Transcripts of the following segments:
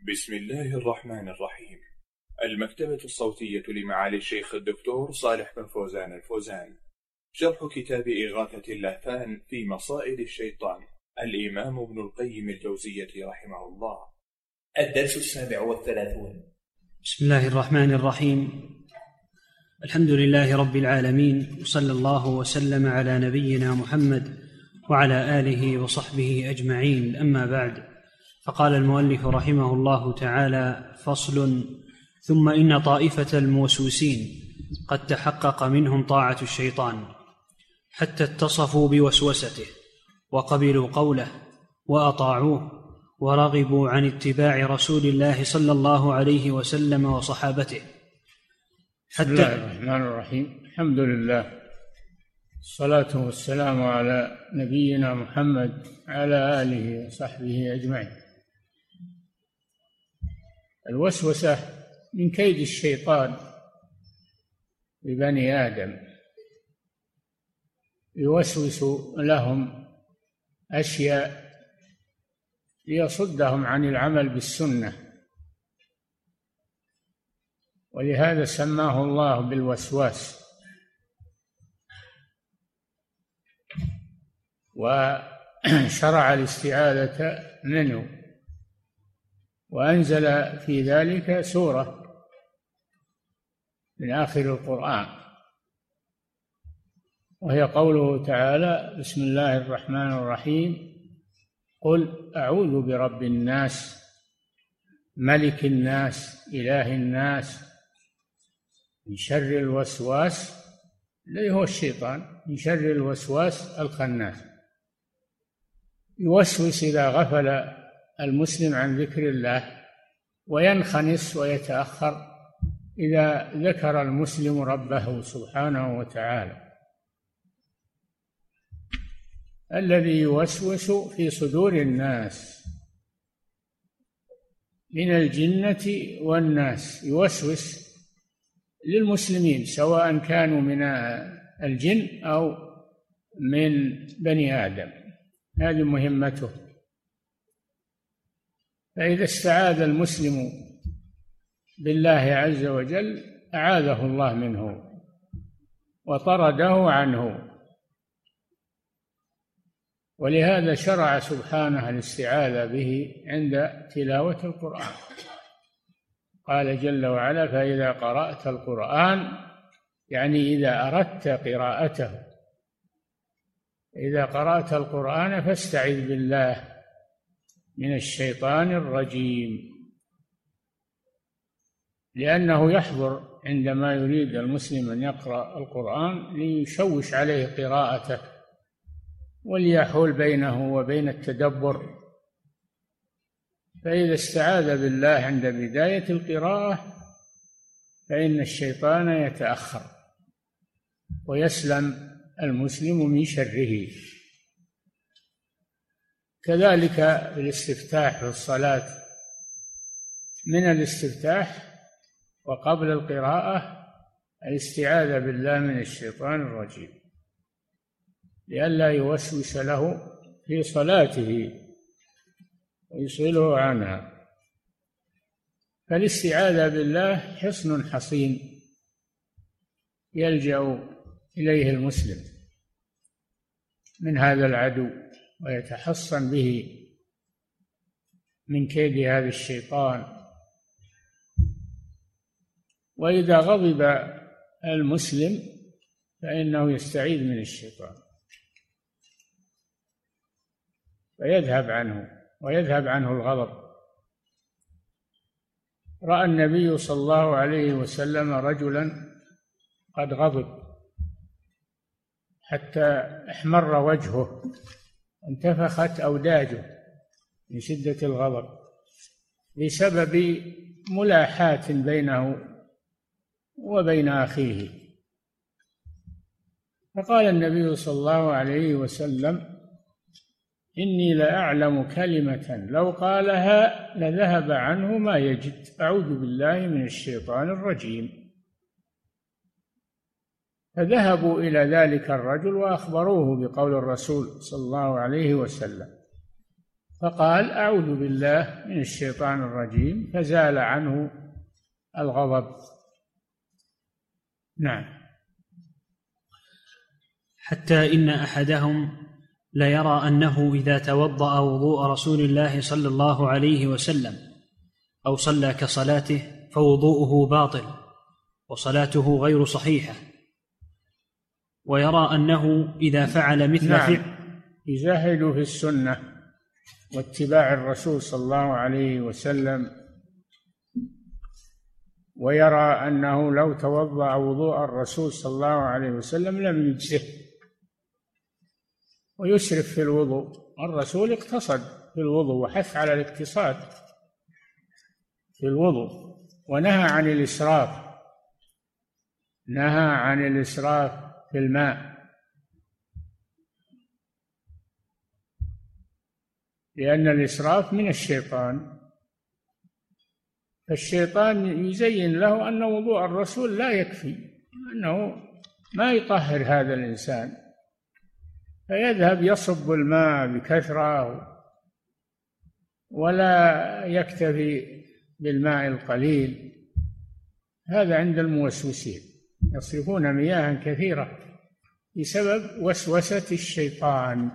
بسم الله الرحمن الرحيم. المكتبة الصوتية لمعالي الشيخ الدكتور صالح بن فوزان الفوزان. شرح كتاب إغاثة اللهفان في مصائد الشيطان، الإمام ابن القيم الجوزية رحمه الله. الدرس 37. بسم الله الرحمن الرحيم. الحمد لله رب العالمين، وصلى الله وسلم على نبينا محمد وعلى آله وصحبه أجمعين. أما بعد، فقال المؤلف رحمه الله تعالى: فصل: ثم إن طائفة الموسوسين قد تحقق منهم طاعة الشيطان حتى اتصفوا بوسوسته وقبلوا قوله وأطاعوه ورغبوا عن اتباع رسول الله صلى الله عليه وسلم وصحابته. بسم الله الرحمن الرحيم. الحمد لله، الصلاة والسلام على نبينا محمد على آله وصحبه أجمعين. الوسوسة من كيد الشيطان لبني آدم، يوسوس لهم أشياء ليصدهم عن العمل بالسنة، ولهذا سماه الله بالوسواس. وشرع الاستعاذة منه، وأنزل في ذلك سورة من آخر القرآن، وهي قوله تعالى: بسم الله الرحمن الرحيم، قل أعوذ برب الناس ملك الناس إله الناس من شر الوسواس، الذي هو الشيطان، من شر الوسواس الخناس. يوسوس إذا غفل المسلم عن ذكر الله، وينخنس ويتأخر إذا ذكر المسلم ربه سبحانه وتعالى. الذي يوسوس في صدور الناس من الجنة والناس، يوسوس للمسلمين سواء كانوا من الجن أو من بني آدم، هذه مهمته. فإذا استعاذ المسلم بالله عز وجل أعاذه الله منه وطرده عنه، ولهذا شرع سبحانه الاستعاذة به عند تلاوة القرآن. قال جل وعلا: فإذا قرأت القرآن، يعني إذا أردت قراءته، إذا قرأت القرآن فاستعذ بالله من الشيطان الرجيم، لأنه يحضر عندما يريد المسلم أن يقرأ القرآن ليشوش عليه قراءته وليحول بينه وبين التدبر. فإذا استعاذ بالله عند بداية القراءة فإن الشيطان يتأخر ويسلم المسلم من شره. كذلك في الاستفتاح في الصلاة، من الاستفتاح وقبل القراءة الاستعاذة بالله من الشيطان الرجيم لئلا يوسوس له في صلاته ويشغله عنها. فالاستعاذة بالله حصن حصين يلجأ إليه المسلم من هذا العدو ويتحصن به من كيد هذا الشيطان. وإذا غضب المسلم فإنه يستعيذ من الشيطان ويذهب عنه الغضب. رأى النبي صلى الله عليه وسلم رجلا قد غضب حتى احمر وجهه، انتفخت أوداجه من شدة الغضب بسبب ملاحاة بينه وبين أخيه. فقال النبي صلى الله عليه وسلم: إني لأعلم كلمة لو قالها لذهب عنه ما يجد، أعوذ بالله من الشيطان الرجيم. فذهبوا إلى ذلك الرجل وأخبروه بقول الرسول صلى الله عليه وسلم، فقال أعوذ بالله من الشيطان الرجيم، فزال عنه الغضب. نعم. حتى إن أحدهم ليرى أنه إذا توضأ وضوء رسول الله صلى الله عليه وسلم أو صلى كصلاته فوضوءه باطل وصلاته غير صحيحة، ويرى أنه إذا فعل مثل فعل يزاهد في السنة واتباع الرسول صلى الله عليه وسلم، ويرى أنه لو توضأ وضوء الرسول صلى الله عليه وسلم لم يجزه، ويسرف في الوضوء. الرسول اقتصد في الوضوء وحث على الاقتصاد في الوضوء، ونهى عن الإسراف، نهى عن الإسراف في الماء، لأن الإسراف من الشيطان. فالشيطان يزين له أن وضوء الرسول لا يكفي، أنه ما يطهر هذا الإنسان، فيذهب يصب الماء بكثرة ولا يكتفي بالماء القليل. هذا عند الموسوسين، يصرفون مياه كثيرة بسبب وسوسة الشيطان،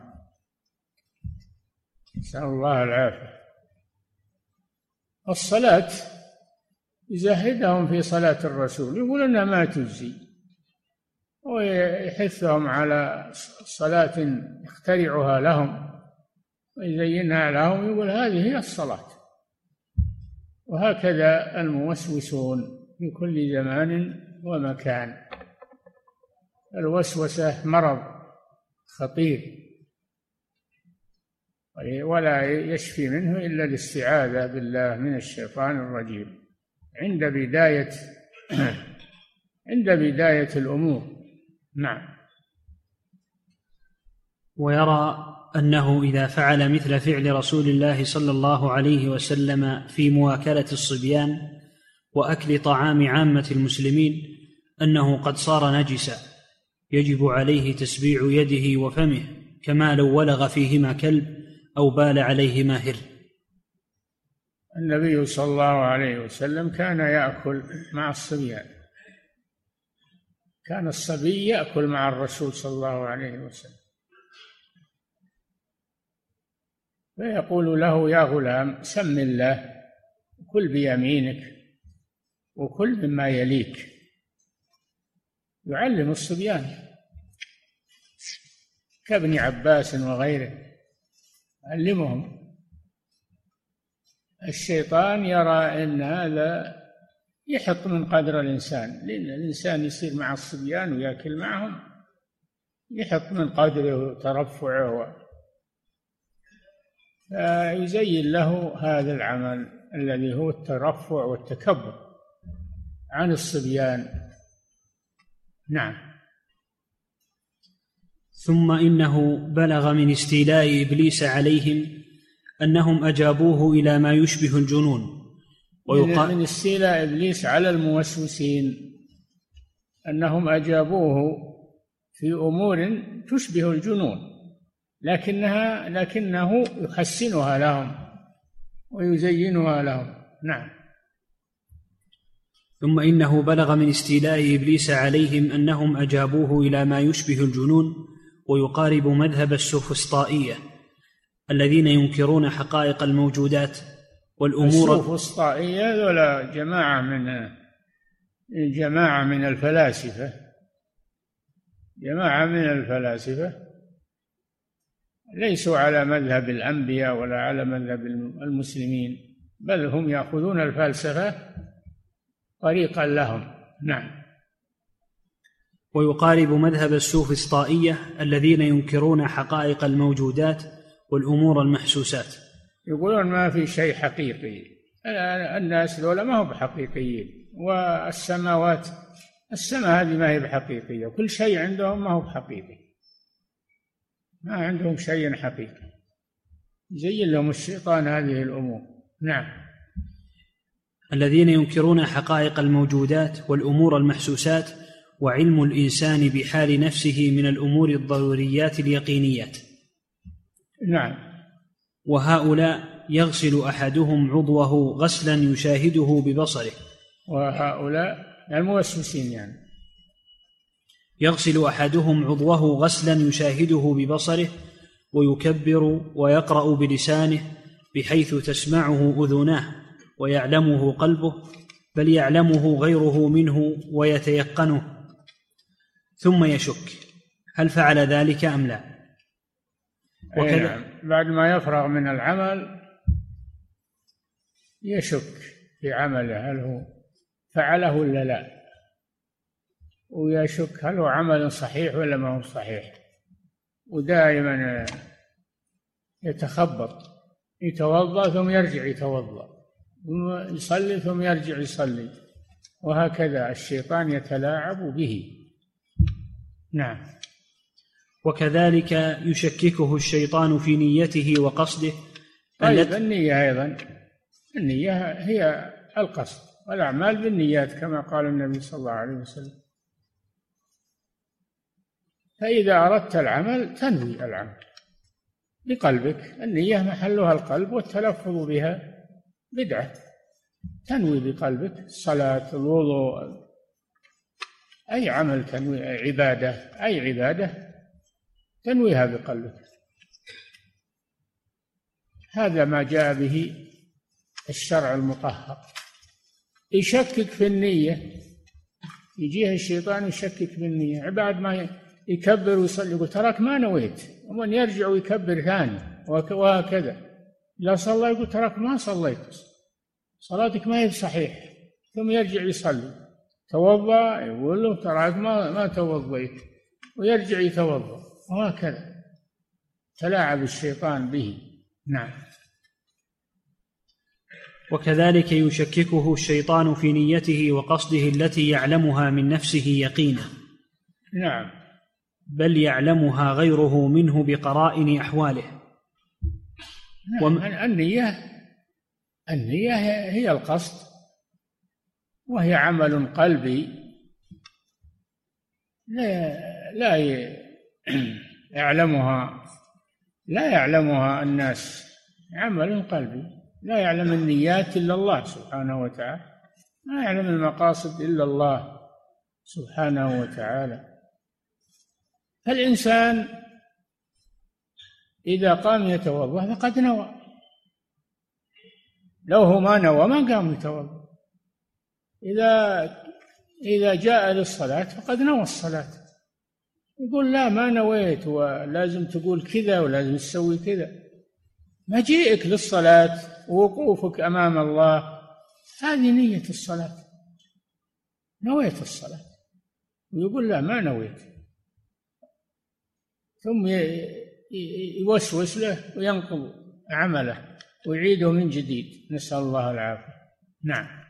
نسأل الله العافية. الصلاة يزهدهم في صلاة الرسول، يقول أنها ما تجزي، ويحثهم على صلاة يخترعها لهم ويزينها لهم، يقول هذه هي الصلاة. وهكذا الموسوسون في كل زمان ومكان. الوسوسة مرض خطير ولا يشفي منه إلا الاستعاذة بالله من الشيطان الرجيم عند بداية الأمور. نعم. ويرى أنه إذا فعل مثل فعل رسول الله صلى الله عليه وسلم في مواكلة الصبيان وأكل طعام عامة المسلمين أنه قد صار نجسا، يجب عليه تسبيع يده وفمه، كما لو ولغ فيهما كلب أو بال عليهما هر. النبي صلى الله عليه وسلم كان يأكل مع الصبيان، كان الصبي يأكل مع الرسول صلى الله عليه وسلم، فيقول له يا غلام سم الله وكل بيمينك وكل مما يليك. يعلم الصبيان كابن عباس وغيره، علمهم. الشيطان يرى أن هذا يحط من قدر الإنسان، لأن الإنسان يصير مع الصبيان ويأكل معهم يحط من قدره وترفعه، فيزين له هذا العمل الذي هو الترفع والتكبر عن الصبيان. نعم. ثم إنه بلغ من استيلاء إبليس عليهم أنهم أجابوه إلى ما يشبه الجنون. من استيلاء إبليس على الموسوسين أنهم أجابوه في أمور تشبه الجنون، لكنه يحسنها لهم ويزينها لهم. نعم. ثم إنه بلغ من استيلاء إبليس عليهم أنهم أجابوه إلى ما يشبه الجنون ويقارب مذهب السوفسطائية الذين ينكرون حقائق الموجودات والأمور. السوفسطائية ولا جماعة من الفلاسفة ليسوا على مذهب الأنبياء ولا على مذهب المسلمين، بل هم يأخذون الفلسفة طريقا لهم. نعم. ويقارب مذهب السوفسطائية الذين ينكرون حقائق الموجودات والأمور المحسوسات، يقولون ما في شيء حقيقي، الناس ذولا ما هم بحقيقيين، السماء هذه ما هي بحقيقية، كل شيء عندهم ما هو بحقيقي، ما عندهم شيء حقيقي، يزين لهم الشيطان هذه الأمور. نعم. الذين ينكرون حقائق الموجودات والأمور المحسوسات وعلم الإنسان بحال نفسه من الأمور الضروريات اليقينيات. نعم. وهؤلاء يغسل أحدهم عضوه غسلا يشاهده ببصره. وهؤلاء الموسوسين يعني. يغسل أحدهم عضوه غسلا يشاهده ببصره ويكبر ويقرأ بلسانه بحيث تسمعه أذناه ويعلمه قلبه، بل يعلمه غيره منه ويتيقنه، ثم يشك هل فعل ذلك أم لا. وكذا بعد ما يفرغ من العمل يشك في عمله هل هو فعله ولا لا، ويشك هل هو عمل صحيح ولا ما هو صحيح، ودائما يتخبط، يتوضأ ثم يرجع يتوضأ، ثم يصلي ثم يرجع يصلي، وهكذا الشيطان يتلاعب به. نعم. وكذلك يشككه الشيطان في نيته وقصده. طيب النية أيضا، النية هي القصد، والأعمال بالنيات كما قال النبي صلى الله عليه وسلم. فإذا أردت العمل تنوي العمل بقلبك، النية محلها القلب، والتلفظ بها بدعة. تنوي بقلبك الصلاة، الوضوء، أي عمل تنوي، أي عبادة تنويها بقلبك. هذا ما جاء به الشرع المطهر. يشكك في النية، يجيه الشيطان يشكك في النية، بعد ما يكبر ويصلي يقول تراك ما نويت، ومن يرجع ويكبر ثاني، وهكذا. لا صلى يقول تراك ما صليت، صلاتك ما هي صحيح، ثم يرجع يصلي. توضأ يقول له تراك ما توضيت، ويرجع يتوضأ، وهكذا تلاعب الشيطان به. نعم. وكذلك يشككه الشيطان في نيته وقصده التي يعلمها من نفسه يقينا. نعم. بل يعلمها غيره منه بقرائن أحواله. نعم. النية هي القصد، وهي عمل قلبي لا يعلمها الناس، عمل قلبي لا يعلم النيات إلا الله سبحانه وتعالى، ما يعلم المقاصد إلا الله سبحانه وتعالى. فالإنسان إذا قام يتوضأ فقد نوى، لو هو ما نوى ما قام يتوضأ. إذا جاء للصلاة فقد نوى الصلاة، يقول لا ما نويت، ولازم تقول كذا ولازم تسوي كذا. مجيئك للصلاة ووقوفك أمام الله هذه نية الصلاة، نويت الصلاة، ويقول لا ما نويت، ثم يوسوس له وينقض عمله ويعيده من جديد، نسأل الله العافية. نعم.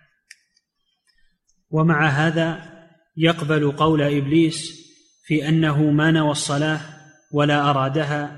ومع هذا يقبل قول إبليس في أنه ما نوى الصلاة ولا أرادها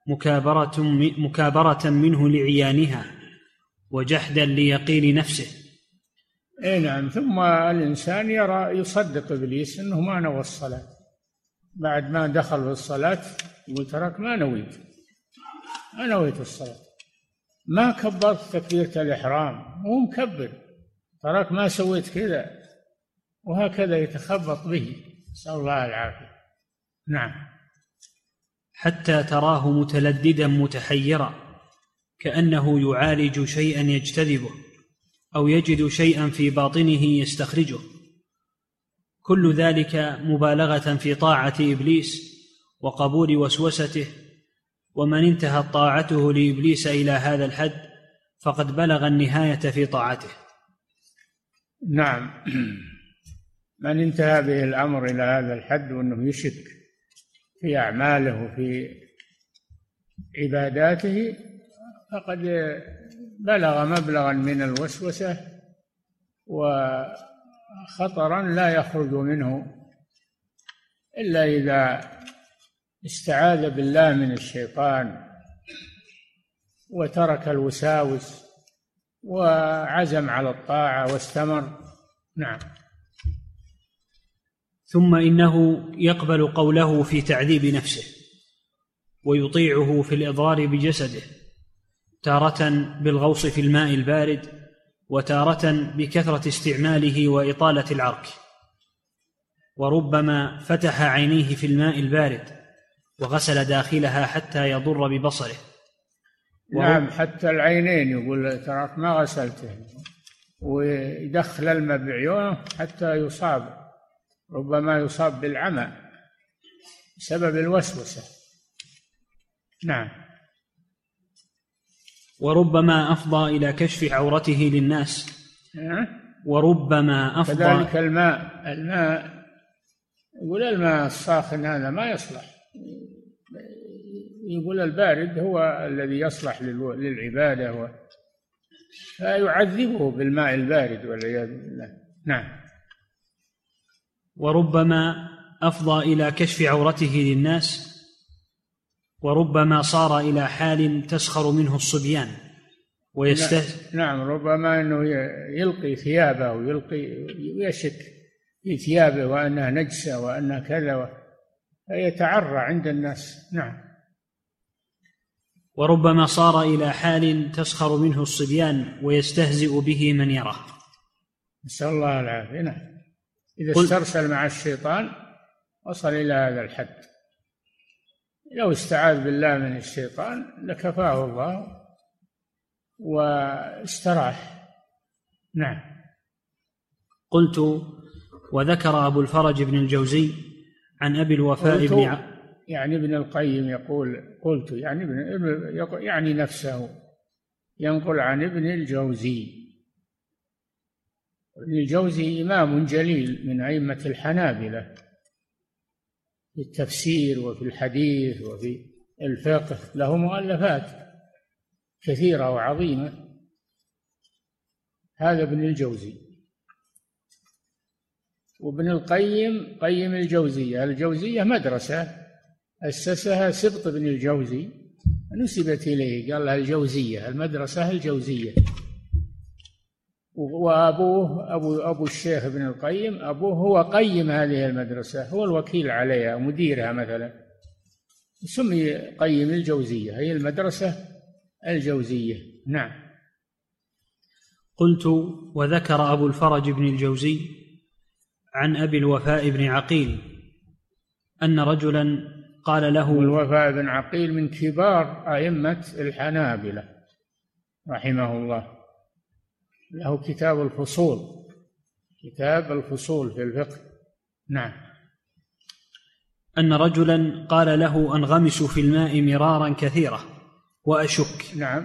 مكابرة منه لعيانها وجحدا ليقين نفسه. نعم. ثم الإنسان يصدق إبليس أنه ما نوى الصلاة، بعد ما دخل في الصلاة يقول تراك ما نويت الصلاة، ما كبرت تكبيرة الإحرام، هو مكبر، تراك ما سويت كذا، وهكذا يتخبط به، نسأل الله العافية. نعم. حتى تراه متلددا متحيرا كأنه يعالج شيئا يجتذبه أو يجد شيئا في باطنه يستخرجه. كل ذلك مبالغة في طاعة إبليس وقبول وسوسته، ومن انتهت طاعته لإبليس إلى هذا الحد فقد بلغ النهاية في طاعته. نعم. من انتهى به الأمر إلى هذا الحد وأنه يشك في أعماله وفي عباداته فقد بلغ مبلغا من الوسوسة وخطرا لا يخرج منه إلا إذا استعاذ بالله من الشيطان وترك الوساوس وعزم على الطاعة واستمر. نعم. ثم إنه يقبل قوله في تعذيب نفسه ويطيعه في الإضرار بجسده، تارة بالغوص في الماء البارد، وتارة بكثرة استعماله وإطالة العرك. وربما فتح عينيه في الماء البارد وغسل داخلها حتى يضر ببصره. نعم، حتى العينين يقول تراك ما غسلته، ويدخل الماء بعيونه حتى يصاب، ربما يصاب بالعمى بسبب الوسوسة. نعم. وربما أفضى إلى كشف عورته للناس. وربما أفضى كذلك الماء يقول الماء الساخن هذا ما يصلح، يقول البارد هو الذي يصلح للعبادة، فيعذبه بالماء البارد والعياذ بالله. نعم. وربما أفضى إلى كشف عورته للناس، وربما صار إلى حال تسخر منه الصبيان نعم، ربما أنه يلقي ثيابه ويشك في ثيابه وأنها نجسة وأنها كذا، فيتعرى عند الناس. نعم. وربما صار إلى حال تسخر منه الصبيان ويستهزئ به من يراه. نسأل الله العافية. نعم. إذا استرسل مع الشيطان وصل إلى هذا الحد. لو استعاذ بالله من الشيطان لكفاه الله واستراح. نعم. قلت: وذكر أبو الفرج بن الجوزي عن أبي الوفاء بن يعني ابن القيم يقول قلت يعني نفسه، ينقل عن ابن الجوزي. ابن الجوزي إمام جليل من أئمة الحنابلة في التفسير وفي الحديث وفي الفقه، له مؤلفات كثيرة وعظيمة. هذا ابن الجوزي. وابن القيم قيم الجوزية مدرسة أسسها سبط بن الجوزي، نسبت إليه، قال لها الجوزية، المدرسة الجوزية. وأبوه أبو الشيخ ابن القيم، أبوه هو قيم هذه المدرسة، هو الوكيل عليها مديرها مثلا، سمي قيم الجوزية، هي المدرسة الجوزية. نعم. قلت: وذكر أبو الفرج بن الجوزي عن أبي الوفاء بن عقيل أن رجلا قال له. الوفاء بن عقيل من كبار أئمة الحنابلة رحمه الله، له كتاب الفصول في الفقه. نعم. أن رجلا قال له: أنغمس في الماء مرارا كثيرا وأشك. نعم.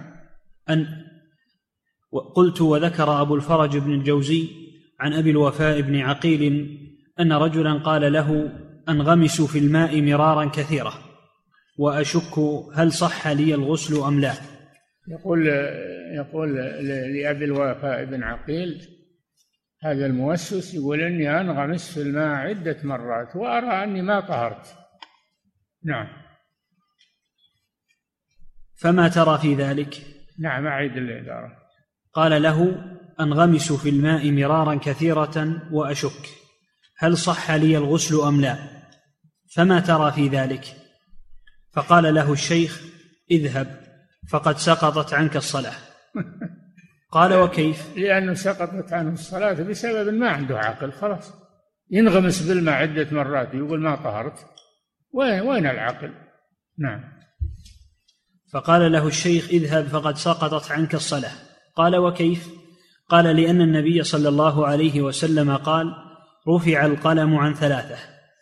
قلت: وذكر أبو الفرج بن الجوزي عن أبي الوفاء بن عقيل أن رجلا قال له: أنغمس في الماء مرارا كثيرا وأشك هل صح لي الغسل أم لا. يقول لأبي الوفاء بن عقيل هذا الموسوس، يقول إني أنغمس في الماء عدة مرات وأرى أني ما طهرت. نعم. فما ترى في ذلك؟ نعم، أعيد العبارة. قال له: أنغمس في الماء مرارا كثيرة وأشك هل صح لي الغسل أم لا، فما ترى في ذلك؟ فقال له الشيخ: اذهب فقد سقطت عنك الصلاة. قال: وكيف؟ لأنه سقطت عنه الصلاة بسبب ما عنده عقل، خلاص ينغمس بالماء عدة مرات يقول ما طهرت، وين العقل؟ نعم. فقال له الشيخ: اذهب فقد سقطت عنك الصلاة. قال: وكيف؟ قال: لأن النبي صلى الله عليه وسلم قال: رفع القلم عن ثلاثة: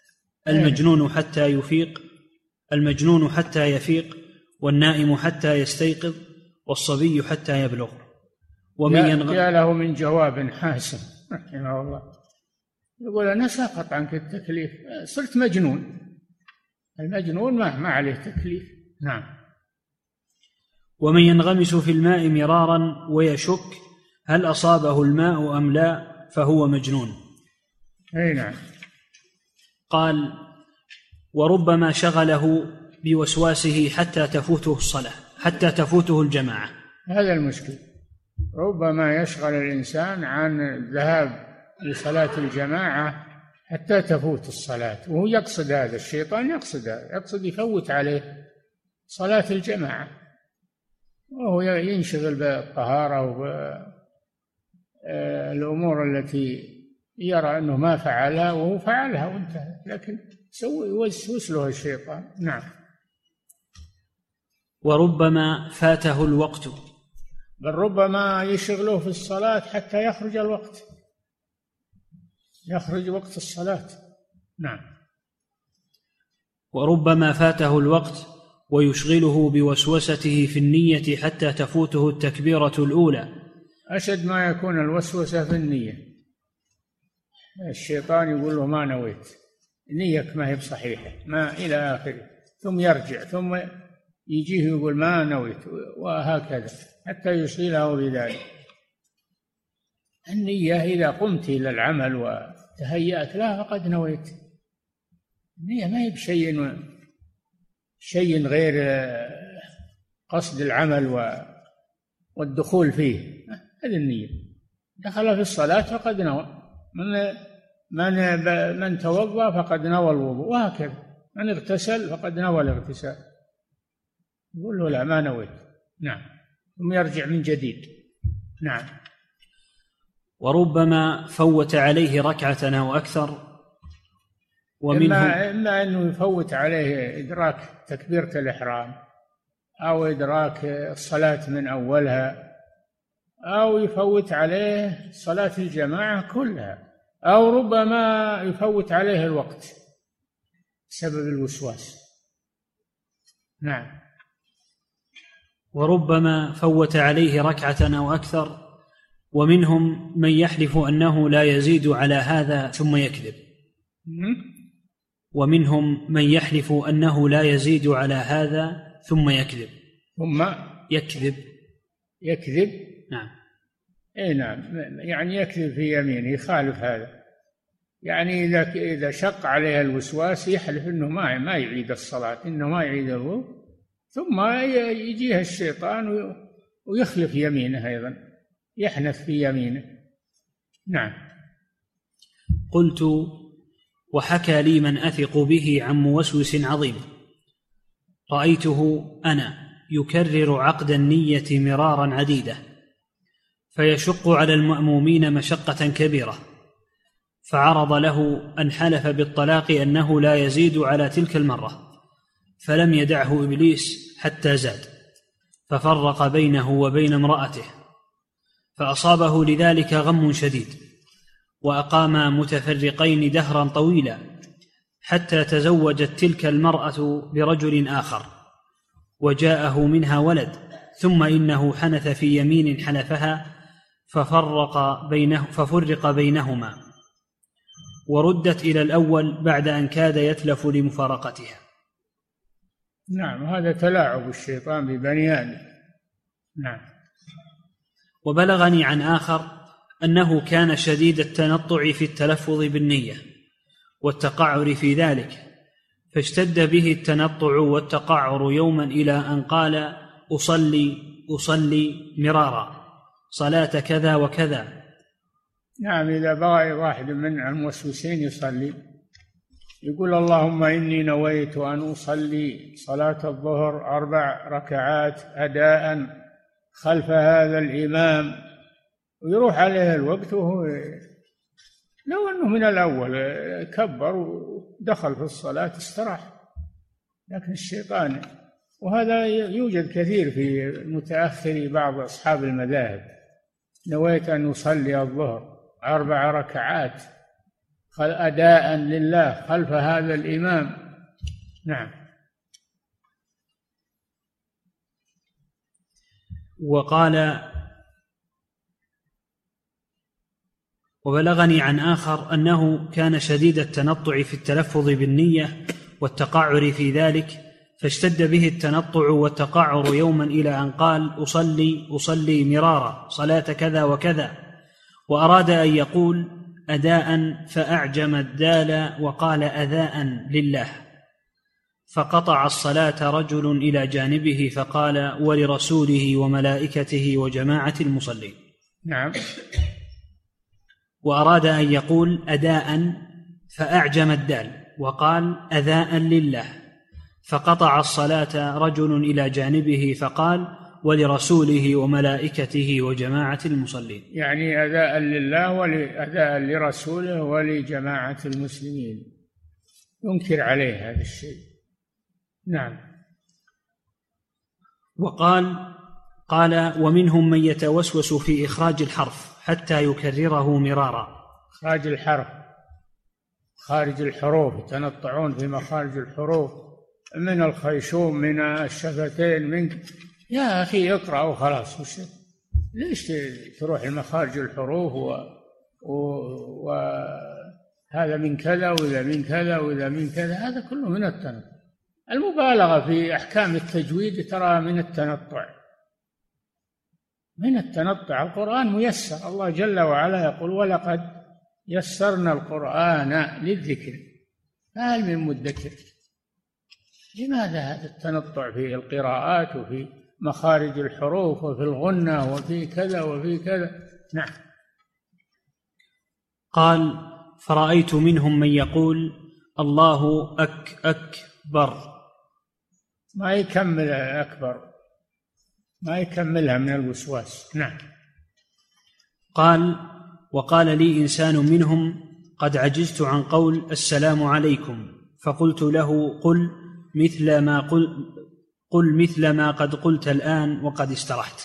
المجنون حتى يفيق، والنائم حتى يستيقظ، والصبي حتى يبلغ. جاء له من جواب حاسم رحمه الله، يقول أنا سقط عنك التكليف، صرت مجنون، المجنون ما عليه تكليف. نعم. ومن ينغمس في الماء مرارا ويشك هل أصابه الماء أم لا فهو مجنون. أي نعم. قال: وربما شغله بوسواسه حتى تفوته الصلاة، حتى تفوته الجماعة. هذا المشكل، ربما يشغل الإنسان عن الذهاب لصلاة الجماعة حتى تفوت الصلاة، وهو يقصد هذا، الشيطان يقصد يفوت عليه صلاة الجماعة، وهو ينشغل بالطهارة وبالأمور التي يرى أنه ما فعلها وهو فعلها وانتهى، لكن يوسوس له الشيطان. نعم. وربما فاته الوقت، بل ربما يشغله في الصلاة حتى يخرج الوقت، يخرج وقت الصلاة. نعم. وربما فاته الوقت ويشغله بوسوسته في النية حتى تفوته التكبيرة الأولى. أشد ما يكون الوسوسة في النية، الشيطان يقول له ما نويت، نيتك ما هي بصحيحة، ما إلى آخره، ثم يرجع ثم يجيه يقول ما نويت، وهكذا حتى يشغله بذلك. النية إذا قمت إلى العمل وتهيأت له فقد نويت. النية ما هي شيء غير قصد العمل والدخول فيه، هذه النية. دخل في الصلاة فقد نوى، من توضأ فقد نوى الوضوء، وهكذا من اغتسل فقد نوى الاغتسال. يقول له لا ما نويت. نعم. ثم يرجع من جديد. نعم. وربما فوت عليه ركعة أو أكثر، إما أنه يفوت عليه إدراك تكبيرة الإحرام، أو إدراك الصلاة من أولها، أو يفوت عليه صلاة الجماعة كلها، أو ربما يفوت عليه الوقت بسبب الوسواس. نعم. وربما فوت عليه ركعة أو أكثر، ومنهم من يحلف أنه لا يزيد على هذا ثم يكذب. ومنهم من يحلف أنه لا يزيد على هذا ثم يكذب. يكذب. نعم. اي نعم، يعني يكذب في يمينه، يخالف هذا. يعني إذا شق عليه الوسواس يحلف أنه ما يعيد الصلاة، إنه ما يعيد الوضوء، ثم يجيه الشيطان ويخلف يمينه أيضا، يحنث في يمينه. نعم. قلت: وحكى لي من أثق به عن موسوس عظيم رأيته أنا يكرر عقد النية مرارا عديدة، فيشق على المأمومين مشقة كبيرة، فعرض له أن حلف بالطلاق أنه لا يزيد على تلك المرة، فلم يدعه إبليس حتى زاد، ففرق بينه وبين امرأته، فأصابه لذلك غم شديد، وأقاما متفرقين دهرا طويلا، حتى تزوجت تلك المرأة برجل آخر، وجاءه منها ولد، ثم إنه حنث في يمين حلفها ففرق بينهما، وردت إلى الأول بعد أن كاد يتلف لمفارقتها. نعم، هذا تلاعب الشيطان ببني آدم. نعم. وبلغني عن آخر أنه كان شديد التنطع في التلفظ بالنية والتقعر في ذلك، فاشتد به التنطع والتقعر يوما إلى أن قال: أصلي مرارا صلاة كذا وكذا. نعم، إذا بغى واحد من الموسوسين يصلي يقول: اللهم إني نويت أن أصلي صلاة الظهر 4 ركعات أداء خلف هذا الإمام، ويروح عليه الوقت وهو لو أنه من الأول كبر ودخل في الصلاة استراح. لكن الشيطان، وهذا يوجد كثير في متأخر بعض أصحاب المذاهب: نويت أن أصلي الظهر 4 ركعات أداء لله خلف هذا الإمام. نعم. وقال: وبلغني عن آخر أنه كان شديد التنطع في التلفظ بالنية والتقعر في ذلك، فاشتد به التنطع والتقعر يوما إلى أن قال: أصلي مرارا صلاة كذا وكذا، وأراد أن يقول أداء فأعجم الدال وقال أذاء لله، فقطع الصلاة رجل إلى جانبه فقال: ولرسوله وملائكته وجماعة المصلين. نعم. وأراد أن يقول أداء فأعجم الدال وقال أذاء لله، فقطع الصلاة رجل إلى جانبه فقال: ولرسوله وملائكته وجماعة المصلين. يعني أداء لله وأداء لرسوله ولجماعة المسلمين، ينكر عليه هذا الشيء. نعم. قال ومنهم من يتوسوس في إخراج الحرف حتى يكرره مرارا. إخراج الحرف، خارج الحروف، يتنطعون في مخارج الحروف، من الخيشوم، من الشفتين، من يا أخي اقرأ وخلاص، ليش تروح المخارج الحروف وهذا من كذا وإذا من كذا وإذا من كذا، هذا كله من التنطع. المبالغة في أحكام التجويد ترى من التنطع، من التنطع. القرآن ميسر، الله جل وعلا يقول ولقد يسرنا القرآن للذكر فهل من مدكر. لماذا هذا التنطع في القراءات وفي مخارج الحروف وفي الغنة وفي كذا وفي كذا؟ نعم. قال فرأيت منهم من يقول الله أكبر، ما يكمل أكبر، ما يكملها من الوسواس. نعم. قال وقال لي إنسان منهم قد عجزت عن قول السلام عليكم، فقلت له قل مثل ما قد قلت الآن وقد استرحت.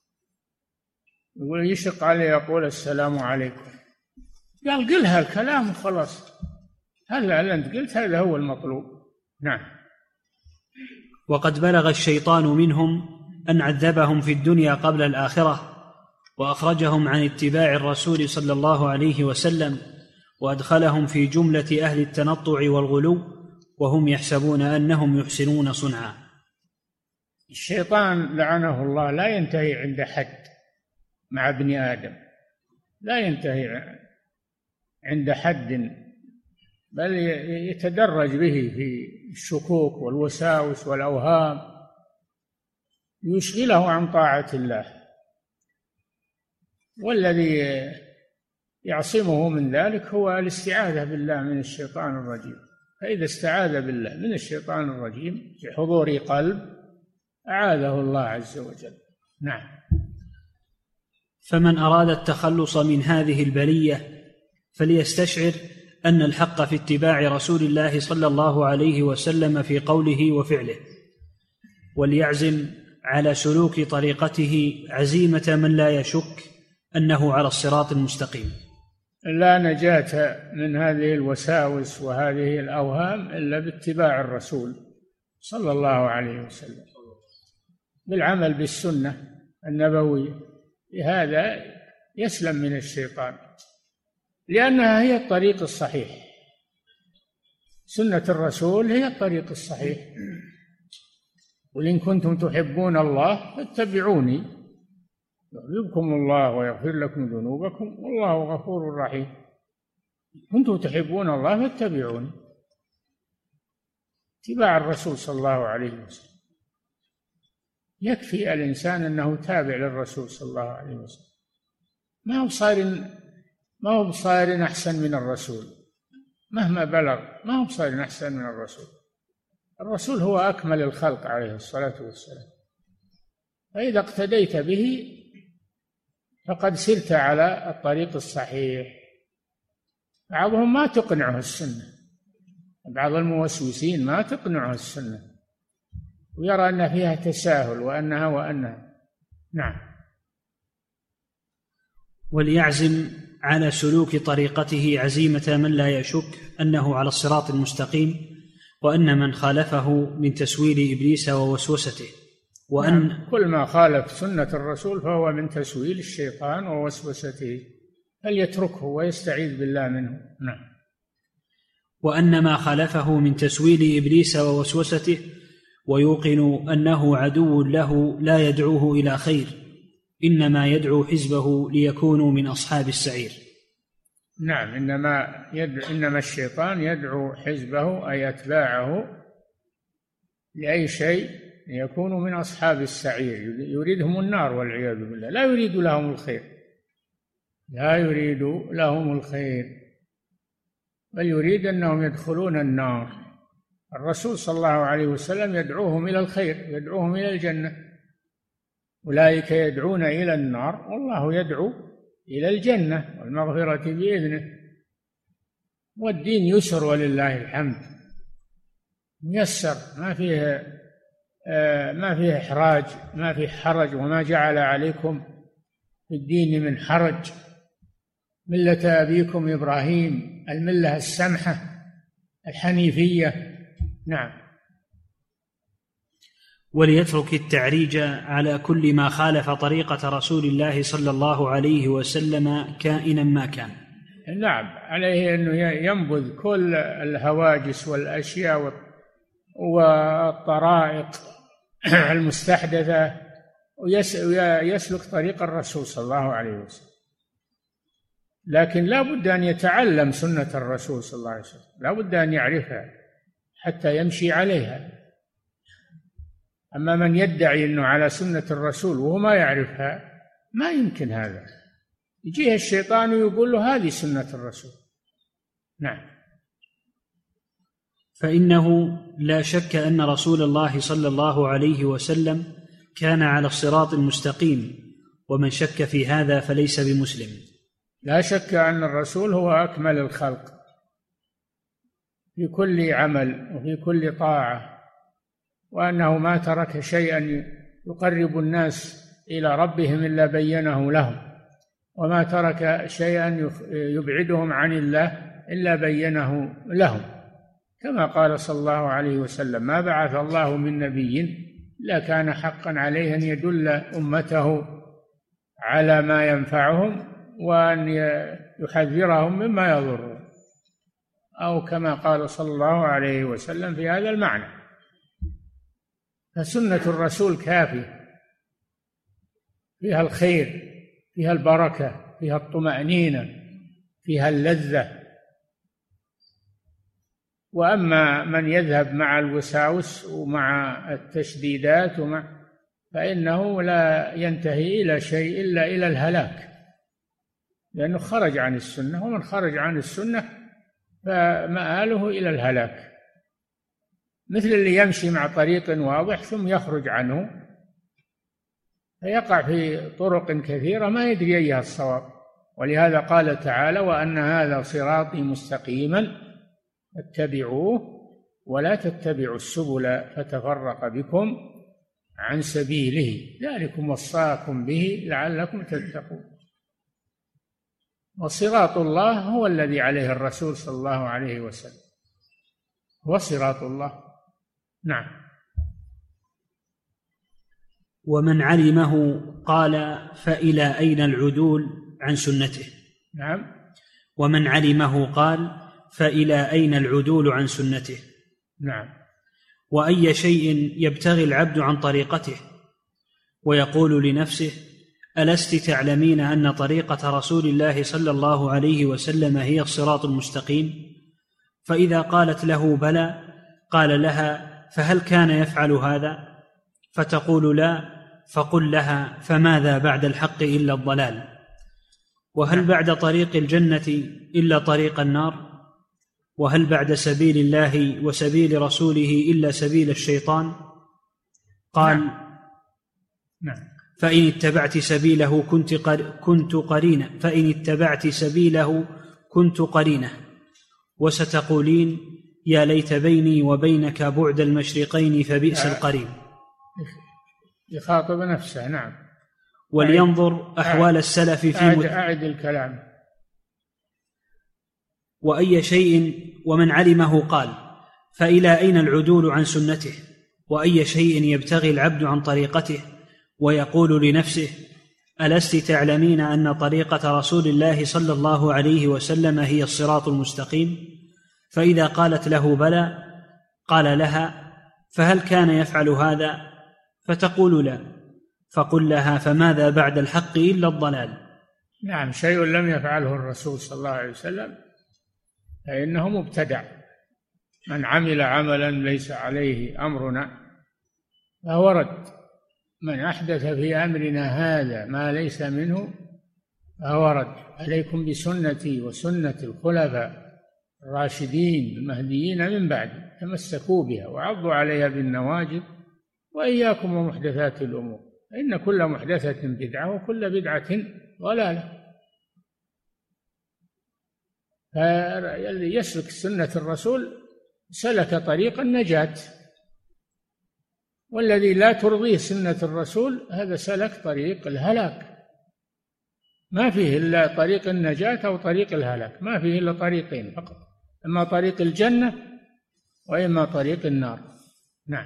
يقول يشق عليه يقول السلام عليكم، قال قلها الكلام وخلاص، هلا أنت قلت هذا هو المطلوب. نعم. وقد بلغ الشيطان منهم أن عذبهم في الدنيا قبل الآخرة، وأخرجهم عن اتباع الرسول صلى الله عليه وسلم، وأدخلهم في جملة أهل التنطع والغلو، وهم يحسبون أنهم يحسنون صنعا. الشيطان لعنه الله لا ينتهي عند حد مع ابن آدم، لا ينتهي عند حد، بل يتدرج به في الشكوك والوساوس والأوهام، يشغله عن طاعة الله. والذي يعصمه من ذلك هو الاستعاذة بالله من الشيطان الرجيم. فإذا استعاذ بالله من الشيطان الرجيم في حضور قلب أعاذه الله عز وجل. نعم. فمن أراد التخلص من هذه البلية فليستشعر أن الحق في اتباع رسول الله صلى الله عليه وسلم في قوله وفعله، وليعزم على سلوك طريقته عزيمة من لا يشك أنه على الصراط المستقيم. لا نجاة من هذه الوساوس وهذه الأوهام إلا باتباع الرسول صلى الله عليه وسلم، بالعمل بالسنة النبوية، بهذا يسلم من الشيطان، لأنها هي الطريق الصحيح. سنة الرسول هي الطريق الصحيح. قل إن كنتم تحبون الله فاتبعوني يحببكم الله ويغفر لكم ذنوبكم والله غفور رحيم. كنتم تحبون الله فاتبعوني. اتباع الرسول صلى الله عليه وسلم يكفي الإنسان أنه تابع للرسول صلى الله عليه وسلم، ما هو بصائر أحسن من الرسول مهما بلغ، ما هو بصائر أحسن من الرسول. الرسول هو أكمل الخلق عليه الصلاة والسلام، فإذا اقتديت به فقد سرت على الطريق الصحيح. بعضهم ما تقنعه السنة، بعض الموسوسين ما تقنعه السنة، ويرى أن فيها تساهل وأنها. نعم. وليعزم على سلوك طريقته عزيمة من لا يشك أنه على الصراط المستقيم، وأن من خالفه من تسويل إبليس ووسوسته، وأن كل ما خالف سنة الرسول فهو من تسويل الشيطان ووسوسته، فليتركه ويستعيذ بالله منه. نعم. وأن ما خالفه من تسويل إبليس ووسوسته ويوقن أنه عدو له لا يدعوه إلى خير، إنما يدعو حزبه ليكونوا من أصحاب السعير. نعم. إنما الشيطان يدعو حزبه أي أتباعه لأي شيء ليكونوا من أصحاب السعير، يريدهم النار والعياذ بالله، لا يريد لهم الخير، لا يريد لهم الخير، بل يريد أنهم يدخلون النار. الرسول صلى الله عليه وسلم يدعوهم إلى الخير، يدعوهم إلى الجنة، أولئك يدعون إلى النار والله يدعو إلى الجنة والمغفرة بإذنه. والدين يسر ولله الحمد، ميسر، ما فيه إحراج، ما فيه حرج، وما جعل عليكم في الدين من حرج، ملة أبيكم إبراهيم، الملة السمحة الحنيفية. نعم. وليترك التعريج على كل ما خالف طريقة رسول الله صلى الله عليه وسلم كائنا ما كان. نعم، عليه أنه ينبذ كل الهواجس والأشياء والطرائق المستحدثة ويسلك طريق الرسول صلى الله عليه وسلم. لكن لا بد أن يتعلم سنة الرسول صلى الله عليه وسلم، لا بد أن يعرفها حتى يمشي عليها. أما من يدعي أنه على سنة الرسول وهو ما يعرفها ما يمكن هذا، يجيه الشيطان ويقول له هذه سنة الرسول. نعم. فإنه لا شك أن رسول الله صلى الله عليه وسلم كان على الصراط المستقيم، ومن شك في هذا فليس بمسلم. لا شك أن الرسول هو أكمل الخلق في كل عمل وفي كل طاعة، وأنه ما ترك شيئا يقرب الناس إلى ربهم إلا بينه لهم، وما ترك شيئا يبعدهم عن الله إلا بينه لهم، كما قال صلى الله عليه وسلم: ما بعث الله من نبي إلا كان حقا عليه أن يدل أمته على ما ينفعهم وأن يحذرهم مما يضرهم، أو كما قال صلى الله عليه وسلم في هذا المعنى. فسنة الرسول كافية، فيها الخير، فيها البركة، فيها الطمأنينة، فيها اللذة. وأما من يذهب مع الوساوس ومع التشديدات فإنه لا ينتهي إلى شيء إلا إلى الهلاك، لأنه خرج عن السنة، ومن خرج عن السنة فمآله إلى الهلاك، مثل اللي يمشي مع طريق واضح ثم يخرج عنه فيقع في طرق كثيرة ما يدري أيها الصواب. ولهذا قال تعالى: وأن هذا صراطي مستقيما فاتبعوه ولا تتبعوا السبل فتفرق بكم عن سبيله ذلكم وصاكم به لعلكم تتقون. وصراط الله هو الذي عليه الرسول صلى الله عليه وسلم، هو صراط الله. نعم. ومن علمه قال: فإلى أين العدول عن سنته؟ نعم. ومن علمه قال: فإلى أين العدول عن سنته؟ نعم. وأي شيء يبتغي العبد عن طريقته ويقول لنفسه: ألست تعلمين أن طريقة رسول الله صلى الله عليه وسلم هي الصراط المستقيم؟ فإذا قالت له بلى قال لها: فهل كان يفعل هذا؟ فتقول لا، فقل لها: فماذا بعد الحق إلا الضلال؟ وهل بعد طريق الجنة إلا طريق النار؟ وهل بعد سبيل الله وسبيل رسوله إلا سبيل الشيطان؟ قال: نعم. فإن اتبعت سبيله كنت قرينة، فإن اتبعت سبيله كنت قرينة، وستقولين: يا ليت بيني وبينك بعد المشرقين فبئس القرين. يخاطب نفسه. نعم. ولينظر أحوال السلف في أعد الكلام. وأي شيء ومن علمه قال: فإلى أين العدول عن سنته؟ وأي شيء يبتغي العبد عن طريقته ويقول لنفسه: ألست تعلمين أن طريقة رسول الله صلى الله عليه وسلم هي الصراط المستقيم؟ فإذا قالت له بلى قال لها: فهل كان يفعل هذا؟ فتقول لا، فقل لها: فماذا بعد الحق إلا الضلال؟ نعم. شيء لم يفعله الرسول صلى الله عليه وسلم فإنه مبتدع. من عمل عملا ليس عليه أمرنا فهو رد. من أحدث في أمرنا هذا ما ليس منه فهو رد. عليكم بسنتي وسنة الخلفاء الراشدين المهديين من بعد، تمسكوا بها وعضوا عليها بالنواجذ، وإياكم ومحدثات الأمور، إن كل محدثة بدعة وكل بدعة ضلالة. فالذي يسلك سنة الرسول سلك طريق النجاة، والذي لا ترضيه سنة الرسول هذا سلك طريق الهلاك. ما فيه إلا طريق النجاة أو طريق الهلاك، ما فيه إلا طريقين فقط، إما طريق الجنة وإما طريق النار. نعم.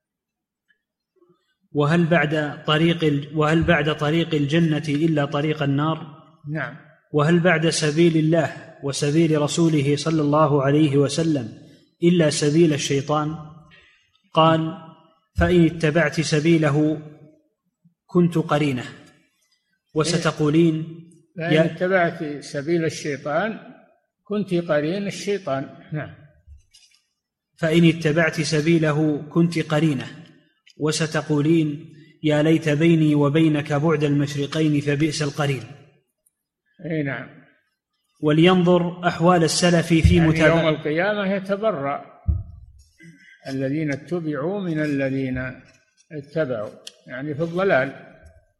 وهل بعد طريق الجنة إلا طريق النار؟ نعم. وهل بعد سبيل الله وسبيل رسوله صلى الله عليه وسلم إلا سبيل الشيطان؟ قال: فإن اتبعت سبيله كنت قرينه وستقولين فإن اتبعت سبيل الشيطان كنت قرين الشيطان. نعم. فإن اتبعت سبيله كنت قرينه وستقولين يا ليت بيني وبينك بعد المشرقين فبئس القرين. أي نعم. ولينظر أحوال السلف في متابعة يوم القيامة يتبرأ الذين اتبعوا من الذين اتبعوا، يعني في الضلال،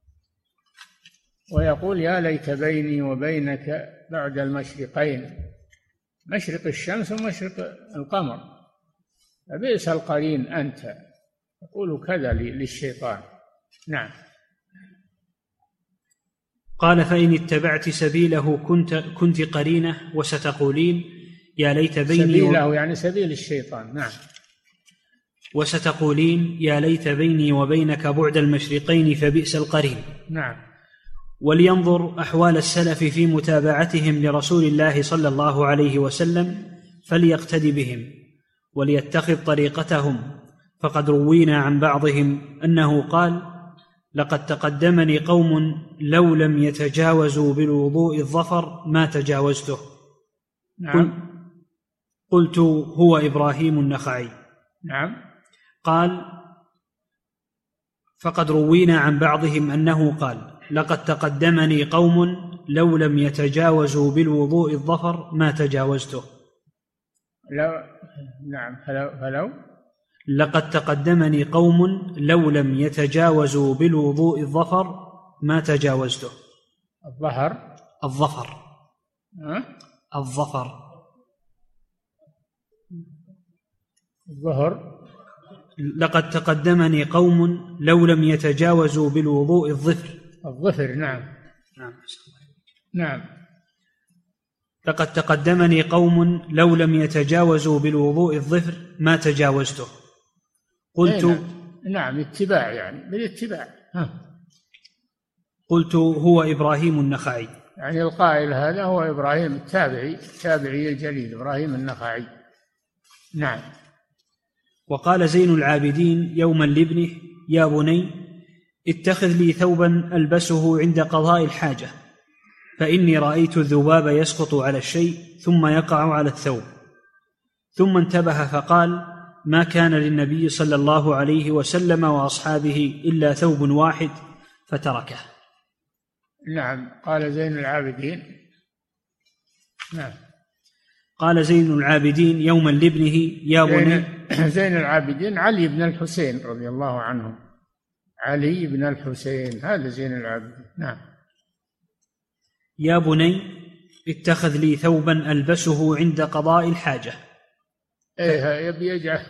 ويقول يا ليت بيني وبينك بعد المشرقين، مشرق الشمس ومشرق القمر، فبئس القرين أنت، يقول كذا للشيطان. نعم. قال: فإن اتبعت سبيله كنت قرينه وستقولين يا ليت بيني سبيله يعني سبيل الشيطان. نعم. وستقولين يا ليت بيني وبينك بعد المشرقين فبئس القرين. نعم. ولينظر أحوال السلف في متابعتهم لرسول الله صلى الله عليه وسلم فليقتدي بهم وليتخذ طريقتهم، فقد روينا عن بعضهم أنه قال: لقد تقدمني قوم لو لم يتجاوزوا بالوضوء الظفر ما تجاوزته. نعم. قلت: هو إبراهيم النخعي. نعم. قال: فقد روينا عن بعضهم أنه قال: لقد تقدمني قوم لو لم يتجاوزوا بالوضوء الظفر ما تجاوزته. نعم. فلو لقد تقدمني قوم لو لم يتجاوزوا بالوضوء الظفر ما تجاوزته. الظفر لقد تقدمني قوم لو لم يتجاوزوا بالوضوء الظفر. نعم. نعم. لقد تقدمني قوم لو لم يتجاوزوا بالوضوء الظفر ما تجاوزته. قلت: نعم. اتباع يعني بالاتباع. قلت: هو إبراهيم النخعي. يعني القائل هذا هو إبراهيم التابعي الجليل إبراهيم النخعي. نعم. وقال زين العابدين يوما لابنه: يا بني اتخذ لي ثوبا ألبسه عند قضاء الحاجة، فإني رأيت الذباب يسقط على الشيء ثم يقع على الثوب. ثم انتبه فقال: ما كان للنبي صلى الله عليه وسلم وأصحابه إلا ثوب واحد فتركه. نعم. قال زين العابدين. نعم. قال زين العابدين يوما لابنه: يا بني. زين العابدين علي بن الحسين رضي الله عنه، علي بن الحسين، هذا زين العابدين. نعم. يا بني اتخذ لي ثوبا ألبسه عند قضاء الحاجة. يبي يجعل،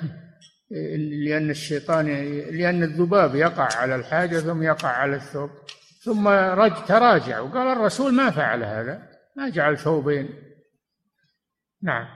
لأن الذباب يقع على الحاجة ثم يقع على الثوب، ثم تراجع وقال الرسول ما فعل هذا، ما جعل ثوبين. نعم.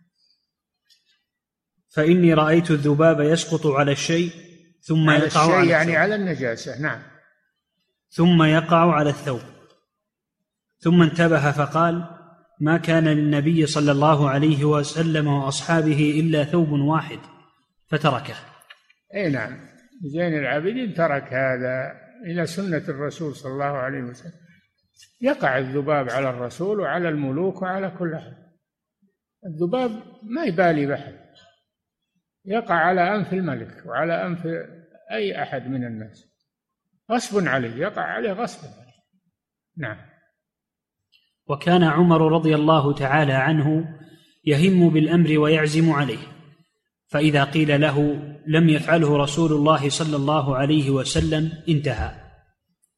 فإني رأيت الذباب يسقط على الشيء ثم يقع على الثوب، يعني على النجاسة. نعم. ثم يقع على الثوب. ثم انتبه فقال: ما كان للنبي صلى الله عليه وسلم وأصحابه إلا ثوب واحد فتركه. نعم. زين العابدين ترك هذا إلى سنة الرسول صلى الله عليه وسلم. يقع الذباب على الرسول وعلى الملوك وعلى كل أحد. الذباب ما يبالي بحد، يقع على أنف الملك وعلى أنف أي أحد من الناس، غصب عليه، يقع عليه غصب عليه. نعم. وكان عمر رضي الله تعالى عنه يهم بالأمر ويعزم عليه، فإذا قيل له لم يفعله رسول الله صلى الله عليه وسلم انتهى.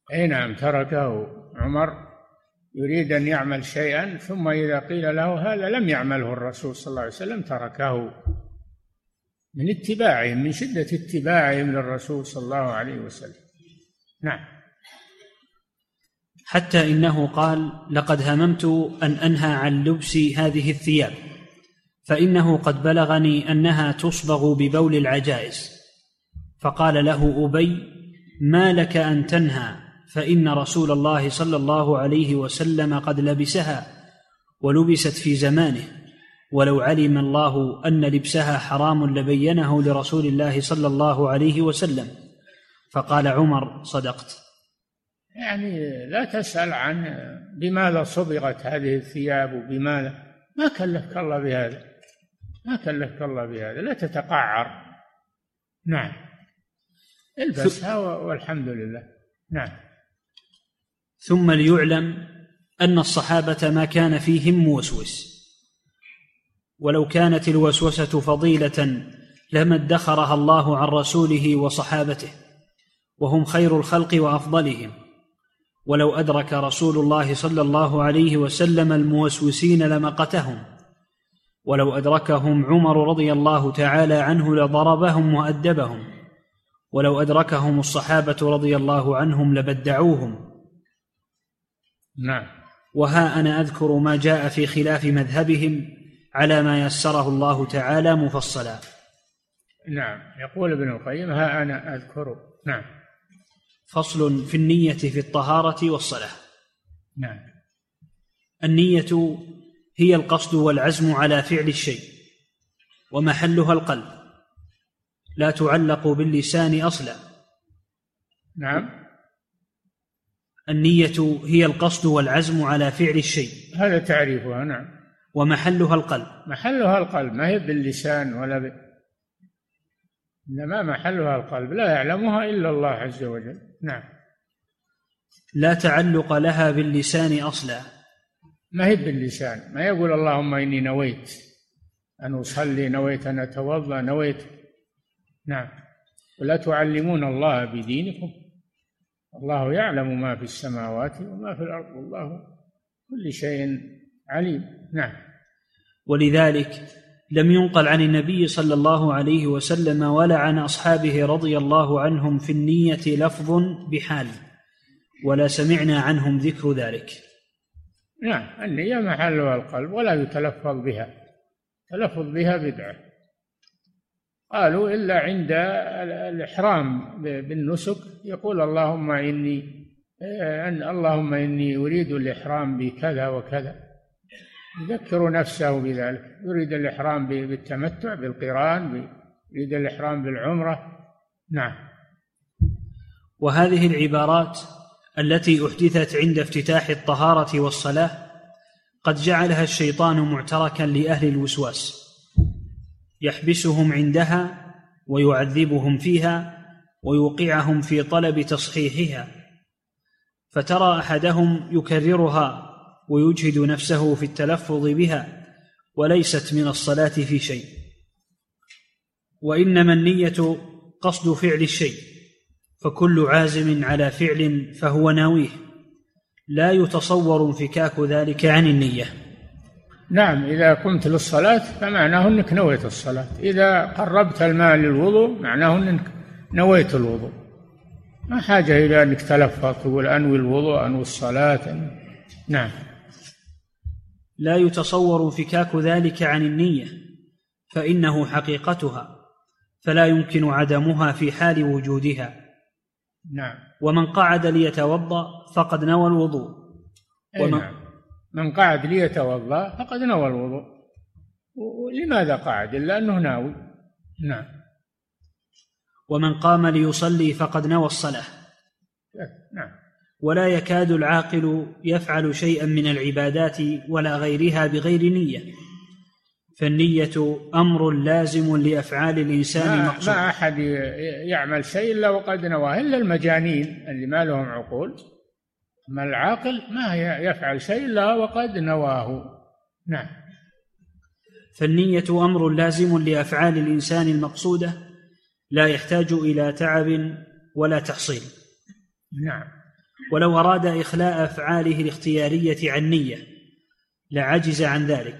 أي نعم، تركه عمر يريد أن يعمل شيئا، ثم إذا قيل له هذا لم يعمله الرسول صلى الله عليه وسلم تركه من اتباعهم، من شدة اتباعهم للرسول صلى الله عليه وسلم. نعم. حتى إنه قال: لقد هممت أن أنهى عن لبس هذه الثياب، فإنه قد بلغني أنها تصبغ ببول العجائز. فقال له أبي: ما لك أن تنهى، فإن رسول الله صلى الله عليه وسلم قد لبسها ولبست في زمانه، ولو علم الله أن لبسها حرام لبينه لرسول الله صلى الله عليه وسلم. فقال عمر: صدقت. يعني لا تسأل عن بماذا صبغت هذه الثياب وبماذا، ما كلفك الله بهذا، ما كلفك الله بهذا، لا تتقعر. نعم، البسها والحمد لله. نعم. ثم ليعلم أن الصحابة ما كان فيهم موسوس، ولو كانت الوسوسة فضيلة لما ادخرها الله عن رسوله وصحابته، وهم خير الخلق وأفضلهم. ولو أدرك رسول الله صلى الله عليه وسلم الموسوسين لمقتهم، ولو أدركهم عمر رضي الله تعالى عنه لضربهم وأدبهم، ولو أدركهم الصحابة رضي الله عنهم لبدعوهم. نعم. وها أنا أذكر ما جاء في خلاف مذهبهم على ما يسره الله تعالى مفصلا. نعم. يقول ابن القيم: ها أنا أذكر. نعم. فصل في النية في الطهارة والصلاة. نعم. النية هي القصد والعزم على فعل الشيء، ومحلها القلب، لا تعلق باللسان أصلا. نعم. النية هي القصد والعزم على فعل الشيء، هذا تعريفها. نعم. ومحلها القلب. محلها القلب، ما هي باللسان إنما محلها القلب، لا يعلمها إلا الله عز وجل. نعم. لا تعلق لها باللسان أصلا. ما هي باللسان، ما يقول اللهم إني نويت أن أصلي، نويت أن أتوضأ، نويت. نعم. ولا تعلمون الله بدينكم، الله يعلم ما في السماوات وما في الأرض، والله كل شيء عليم. نعم. ولذلك لم ينقل عن النبي صلى الله عليه وسلم ولا عن أصحابه رضي الله عنهم في النية لفظ بحال، ولا سمعنا عنهم ذكر ذلك. نعم. النية محلها القلب ولا يتلفظ بها، تلفظ بها بدعة. قالوا إلا عند الإحرام بالنسك يقول اللهم إني أريد الإحرام بكذا وكذا، يذكر نفسه بذلك، يريد الإحرام بالتمتع بالقران، يريد الإحرام بالعمرة. نعم. وهذه العبارات التي أحدثت عند افتتاح الطهارة والصلاة قد جعلها الشيطان معتركا لأهل الوسواس، يحبسهم عندها ويعذبهم فيها ويوقعهم في طلب تصحيحها، فترى أحدهم يكررها ويجهد نفسه في التلفظ بها وليست من الصلاة في شيء. وإنما النية قصد فعل الشيء، فكل عازم على فعل فهو ناويه، لا يتصور انفكاك ذلك عن النية. نعم. إذا قمت للصلاة فمعناه أنك نويت الصلاة، إذا قربت الماء للوضوء معناه أنك نويت الوضوء، ما حاجة إلى أنك تلفظ تقول أنوي الوضوء أنوي الصلاة. نعم. لا يتصور انفكاك ذلك عن النية، فإنه حقيقتها، فلا يمكن عدمها في حال وجودها. نعم. ومن قعد ليتوضأ فقد نوى الوضوء. نعم. من قعد ليتوضأ فقد نوى الوضوء. ولماذا قعد؟ إلا أنه ناوي. نعم. ومن قام ليصلي فقد نوى الصلاة. نعم. ولا يكاد العاقل يفعل شيئا من العبادات ولا غيرها بغير نية، فالنية أمر لازم لأفعال الإنسان مقصود. ما أحد يعمل شيء إلا وقد نواه، إلا المجانين اللي ما لهم عقول، أما العاقل ما يفعل شيء إلا وقد نواه. نعم. فالنية أمر لازم لأفعال الإنسان المقصودة، لا يحتاج إلى تعب ولا تحصيل. نعم. ولو أراد إخلاء أفعاله الاختيارية عن نية لعجز عن ذلك.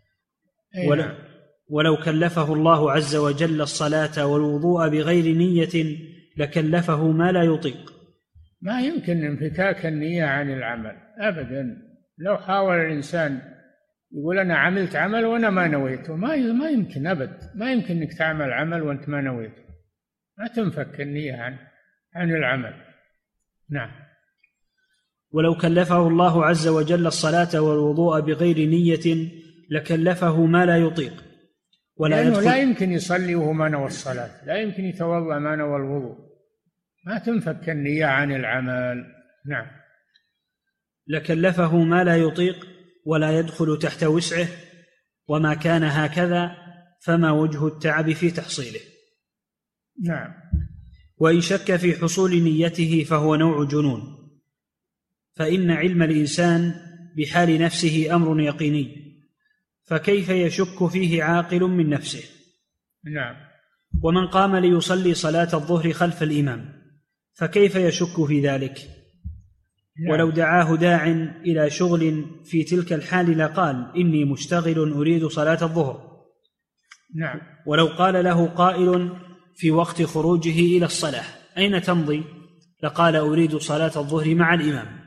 ولو كلفه الله عز وجل الصلاة والوضوء بغير نية لكلفه ما لا يطيق. ما يمكن انفكاك النية عن العمل أبدا. لو حاول الإنسان يقول أنا عملت عمل وأنا ما نويته، ما يمكن أبد. ما يمكن أنك تعمل عمل وأنت ما نويته، ما تنفك النية عن العمل. نعم. ولو كلفه الله عز وجل الصلاة والوضوء بغير نية لكلفه ما لا يطيق. لأنه لا يمكن يصلي وهو ما نوى الصلاة، لا يمكن يتوضأ ما نوى الوضوء، ما تنفك النية عن العمل. نعم. لكلفه ما لا يطيق ولا يدخل تحت وسعه، وما كان هكذا فما وجه التعب في تحصيله. نعم. وإن شك في حصول نيته فهو نوع جنون، فإن علم الإنسان بحال نفسه أمر يقيني، فكيف يشك فيه عاقل من نفسه؟ نعم. ومن قام ليصلي صلاة الظهر خلف الإمام فكيف يشك في ذلك؟ نعم. ولو دعاه داع إلى شغل في تلك الحال لقال إني مشتغل أريد صلاة الظهر. نعم. ولو قال له قائل في وقت خروجه إلى الصلاة أين تمضي؟ لقال أريد صلاة الظهر مع الإمام.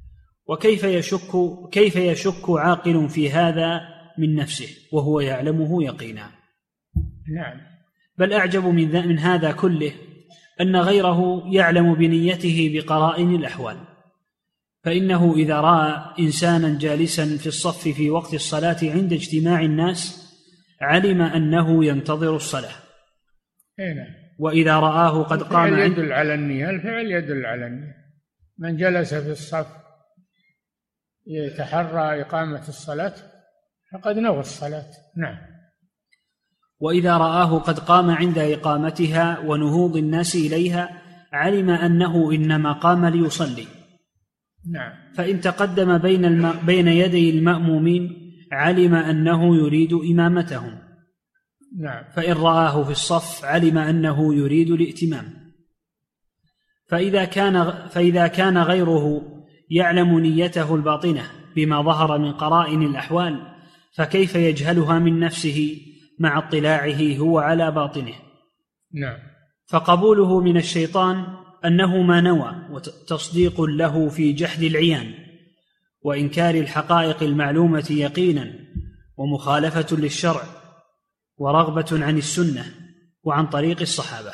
كيف يشك عاقل في هذا من نفسه وهو يعلمه يقينا؟ نعم. بل أعجب من هذا كله أن غيره يعلم بنيته بقرائن الأحوال، فإنه إذا رأى إنسانا جالسا في الصف في وقت الصلاة عند اجتماع الناس علم أنه ينتظر الصلاة. وإذا رآه قد قام الفعل يدل على النية. الفعل يدل على النية. من جلس في الصف يتحرى إقامة الصلاة فقد نوى الصلاة. نعم. وإذا رآه قد قام عند إقامتها ونهوض الناس إليها علم أنه إنما قام ليصلي. نعم. فإن تقدم بين يدي المأمومين علم أنه يريد إمامتهم. نعم. فإن رآه في الصف علم أنه يريد الائتمام. فإذا كان غيره يعلم نيته الباطنة بما ظهر من قرائن الأحوال فكيف يجهلها من نفسه مع اطلاعه هو على باطنه؟ نعم. فقبوله من الشيطان أنه ما نوى وتصديق له في جحد العيان وإنكار الحقائق المعلومة يقينا ومخالفة للشرع ورغبة عن السنة وعن طريق الصحابة.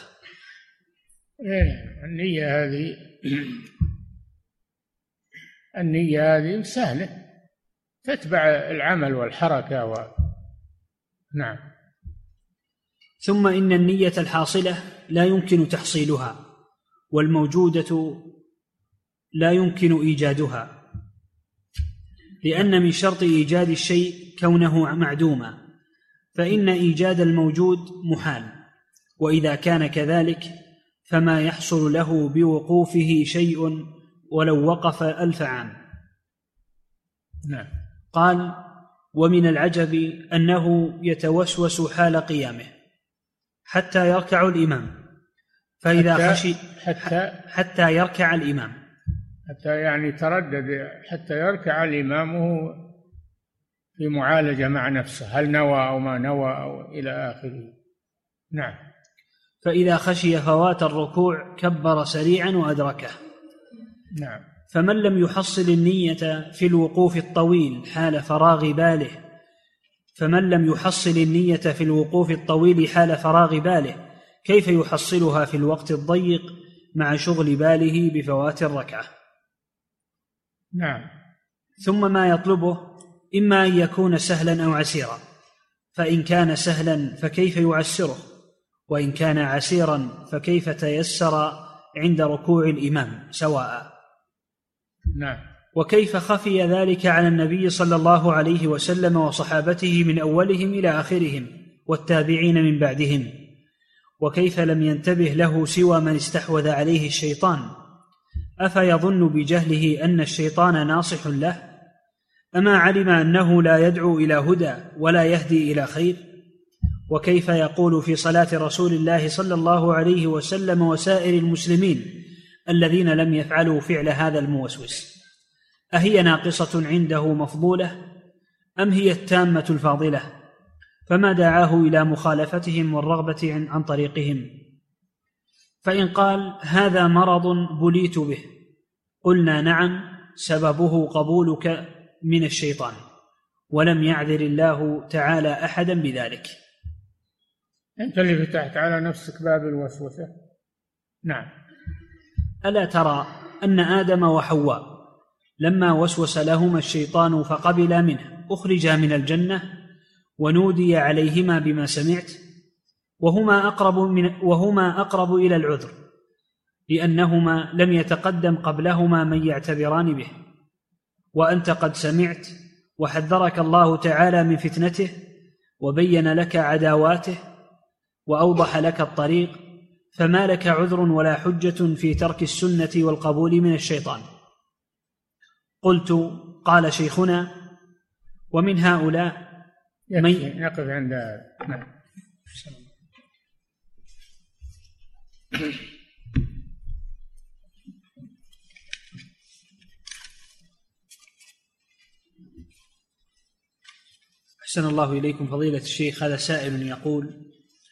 النية هذه سهلة، تتبع العمل والحركة نعم. ثم إن النية الحاصلة لا يمكن تحصيلها، والموجودة لا يمكن إيجادها، لأن من شرط إيجاد الشيء كونه معدوما، فإن إيجاد الموجود محال، وإذا كان كذلك فما يحصل له بوقوفه شيء ولو وقف 1000 عام. نعم. قال: ومن العجب أنه يتوسوس حال قيامه حتى يركع الإمام، فإذا خشي حتى يركع الإمام، حتى يعني تردد حتى يركع الإمام وهو في معالجة مع نفسه، هل نوى أو ما نوى أو إلى آخره. نعم. فإذا خشي فوات الركوع كبر سريعا وأدركه. نعم. فمن لم يحصل النية في الوقوف الطويل حال فراغ باله كيف يحصلها في الوقت الضيق مع شغل باله بفوات الركعة؟ نعم. ثم ما يطلبه إما أن يكون سهلا أو عسيرا، فإن كان سهلا فكيف يعسره، وإن كان عسيرا فكيف تيسر عند ركوع الإمام سواء. نعم. وكيف خفي ذلك على النبي صلى الله عليه وسلم وصحابته من أولهم إلى آخرهم والتابعين من بعدهم، وكيف لم ينتبه له سوى من استحوذ عليه الشيطان؟ أفيظن بجهله أن الشيطان ناصح له؟ أما علم أنه لا يدعو إلى هدى ولا يهدي إلى خير؟ وكيف يقول في صلاة رسول الله صلى الله عليه وسلم وسائر المسلمين الذين لم يفعلوا فعل هذا الموسوس، أهي ناقصة عنده مفضولة أم هي التامة الفاضلة؟ فما دعاه إلى مخالفتهم والرغبة عن طريقهم؟ فإن قال هذا مرض بليت به، قلنا نعم، سببه قبولك من الشيطان، ولم يعذر الله تعالى أحدا بذلك. أنت اللي فتحت على نفسك باب الوسوسة. نعم. ألا ترى أن آدم وحواء لما وسوس لهما الشيطان فقبلا منه أخرجا من الجنة ونودي عليهما بما سمعت، وهما أقرب إلى العذر، لأنهما لم يتقدم قبلهما من يعتبران به، وأنت قد سمعت وحذرك الله تعالى من فتنته وبين لك عداواته وأوضح لك الطريق، فما لك عذر ولا حجة في ترك السنة والقبول من الشيطان. قلت: قال شيخنا: ومن هؤلاء من نقف عند نعم. أحسن الله إليكم فضيلة الشيخ. هذا سائل يقول: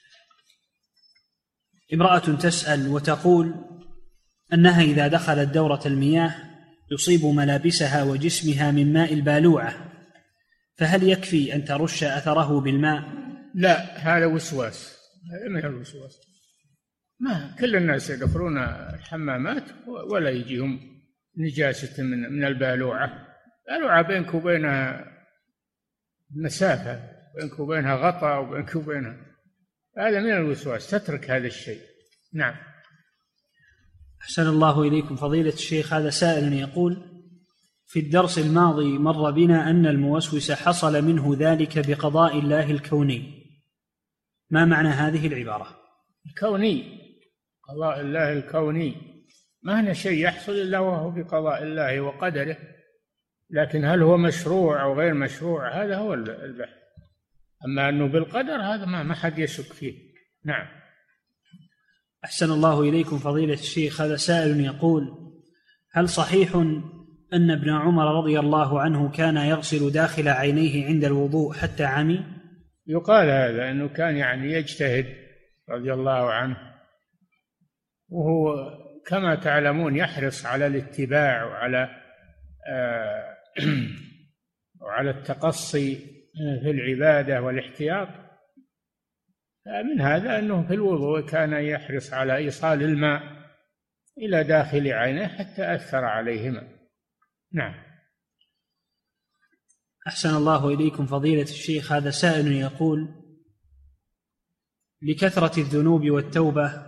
امرأة تسأل وتقول أنها إذا دخلت دورة المياه يصيب ملابسها وجسمها من ماء البالوعة، فهل يكفي أن ترش أثره بالماء؟ لا، هذا وسواس، من الوسواس. ما كل الناس يدخلون الحمامات ولا يجيهم نجاسة من البالوعة. البالوعة بينك وبينها مسافة، بينك وبينها غطاء وبينك وبينها، هذا من الوسواس، تترك هذا الشيء. نعم. أحسن الله إليكم فضيلة الشيخ. هذا سائل يقول: في الدرس الماضي مر بنا أن الموسوس حصل منه ذلك بقضاء الله الكوني، ما معنى هذه العبارة؟ الكوني، قضاء الله الكوني، ما هنا شيء يحصل إلا وهو بقضاء الله وقدره، لكن هل هو مشروع أو غير مشروع هذا هو البحث. أما أنه بالقدر هذا ما حد يشك فيه. نعم. أحسن الله إليكم فضيلة الشيخ. هذا سائل يقول: هل صحيح أن ابن عمر رضي الله عنه كان يغسل داخل عينيه عند الوضوء حتى عمي؟ يقال هذا أنه كان يجتهد رضي الله عنه، وهو كما تعلمون يحرص على الاتباع وعلى التقصي في العبادة والاحتياط. من هذا أنه في الوضوء كان يحرص على إيصال الماء إلى داخل عينيه حتى أثر عليهما. نعم. أحسن الله إليكم فضيلة الشيخ. هذا سائل يقول: لكثرة الذنوب والتوبة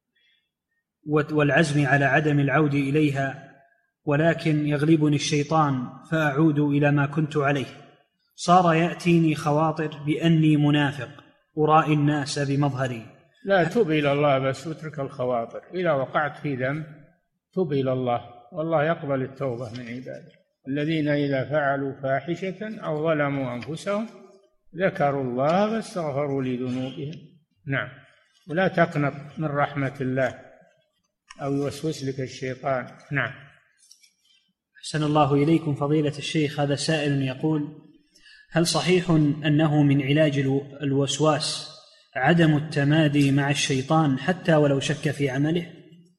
والعزم على عدم العود إليها، ولكن يغلبني الشيطان فأعود إلى ما كنت عليه، صار يأتيني خواطر بأني منافق أرائي الناس بمظهري. لا، تب إلى الله بس واترك الخواطر. إذا وقعت في ذنب تب إلى الله، والله يقبل التوبة من عباده. الذين إذا فعلوا فاحشة أو ظلموا أنفسهم ذكروا الله فاستغفروا لذنوبهم. نعم. ولا تقنط من رحمة الله أو يوسوس لك الشيطان. نعم. أحسن الله إليكم فضيلة الشيخ. هذا سائل يقول: هل صحيح أنه من علاج الوسواس عدم التمادي مع الشيطان حتى ولو شك في عمله؟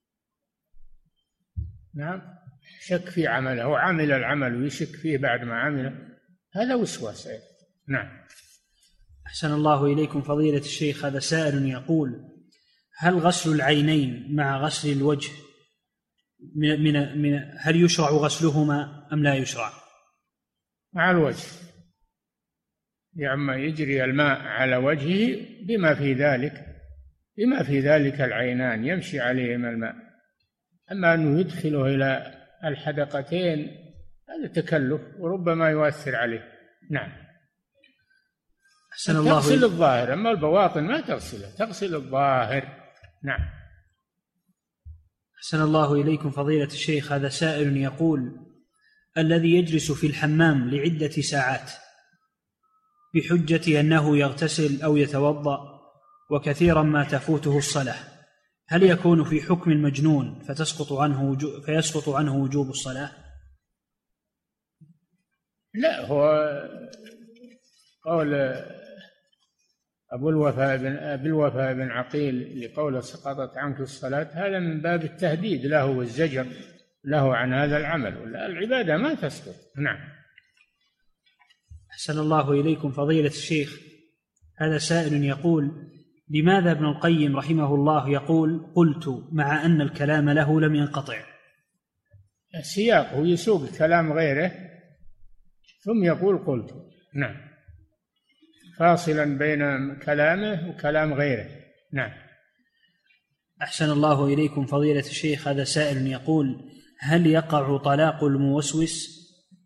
نعم، شك في عمله، وعمل العمل ويشك فيه بعد ما عمله، هذا وسواس. نعم. أحسن الله إليكم فضيلة الشيخ. هذا سائل يقول: هل غسل العينين مع غسل الوجه هل يشرع غسلهما أم لا يشرع؟ مع الوجه، يعني يجري الماء على وجهه بما في ذلك العينان يمشي عليهما الماء. أما أنه يدخله إلى الحدقتين هذا تكلف وربما يؤثر عليه. نعم. أحسن الله. تغسل الظاهر، أما البواطن ما تغسله، تغسل الظاهر. نعم. أحسن الله إليكم فضيلة الشيخ. هذا سائل يقول: الذي يجلس في الحمام لعدة ساعات بحجة أنه يغتسل أو يتوضأ وكثيرا ما تفوته الصلاة، هل يكون في حكم المجنون فيسقط عنه وجوب الصلاة؟ لا، هو قول أبو الوفاء بن عقيل لقوله سقطت عنك الصلاة، هذا من باب التهديد له والزجر له عن هذا العمل، ولا العبادة ما تسقط. نعم. أحسن الله إليكم فضيلة الشيخ، هذا سائل يقول: لماذا ابن القيم رحمه الله يقول قلت مع أن الكلام له لم ينقطع؟ السياق هو يسوق كلام غيره ثم يقول قلت. نعم، فاصلا بين كلامه وكلام غيره. نعم. أحسن الله إليكم فضيلة الشيخ، هذا سائل يقول: هل يقع طلاق الموسوس؟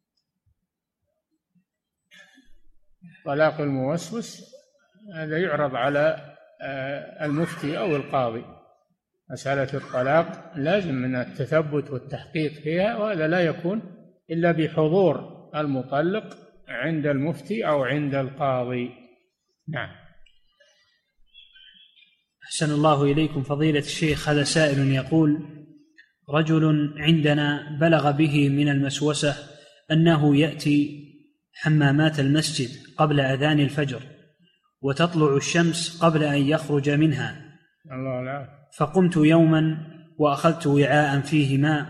طلاق الموسوس هذا يعرض على المفتي أو القاضي. مسألة الطلاق لازم من التثبت والتحقيق فيها، وهذا لا يكون إلا بحضور المطلق عند المفتي أو عند القاضي. نعم. أحسن الله إليكم فضيلة الشيخ، هذا سائل يقول: رجل عندنا بلغ به من المسوسة أنه يأتي حمامات المسجد قبل أذان الفجر وتطلع الشمس قبل أن يخرج منها. الله لا. فقمت يوما وأخذت وعاء فيه ماء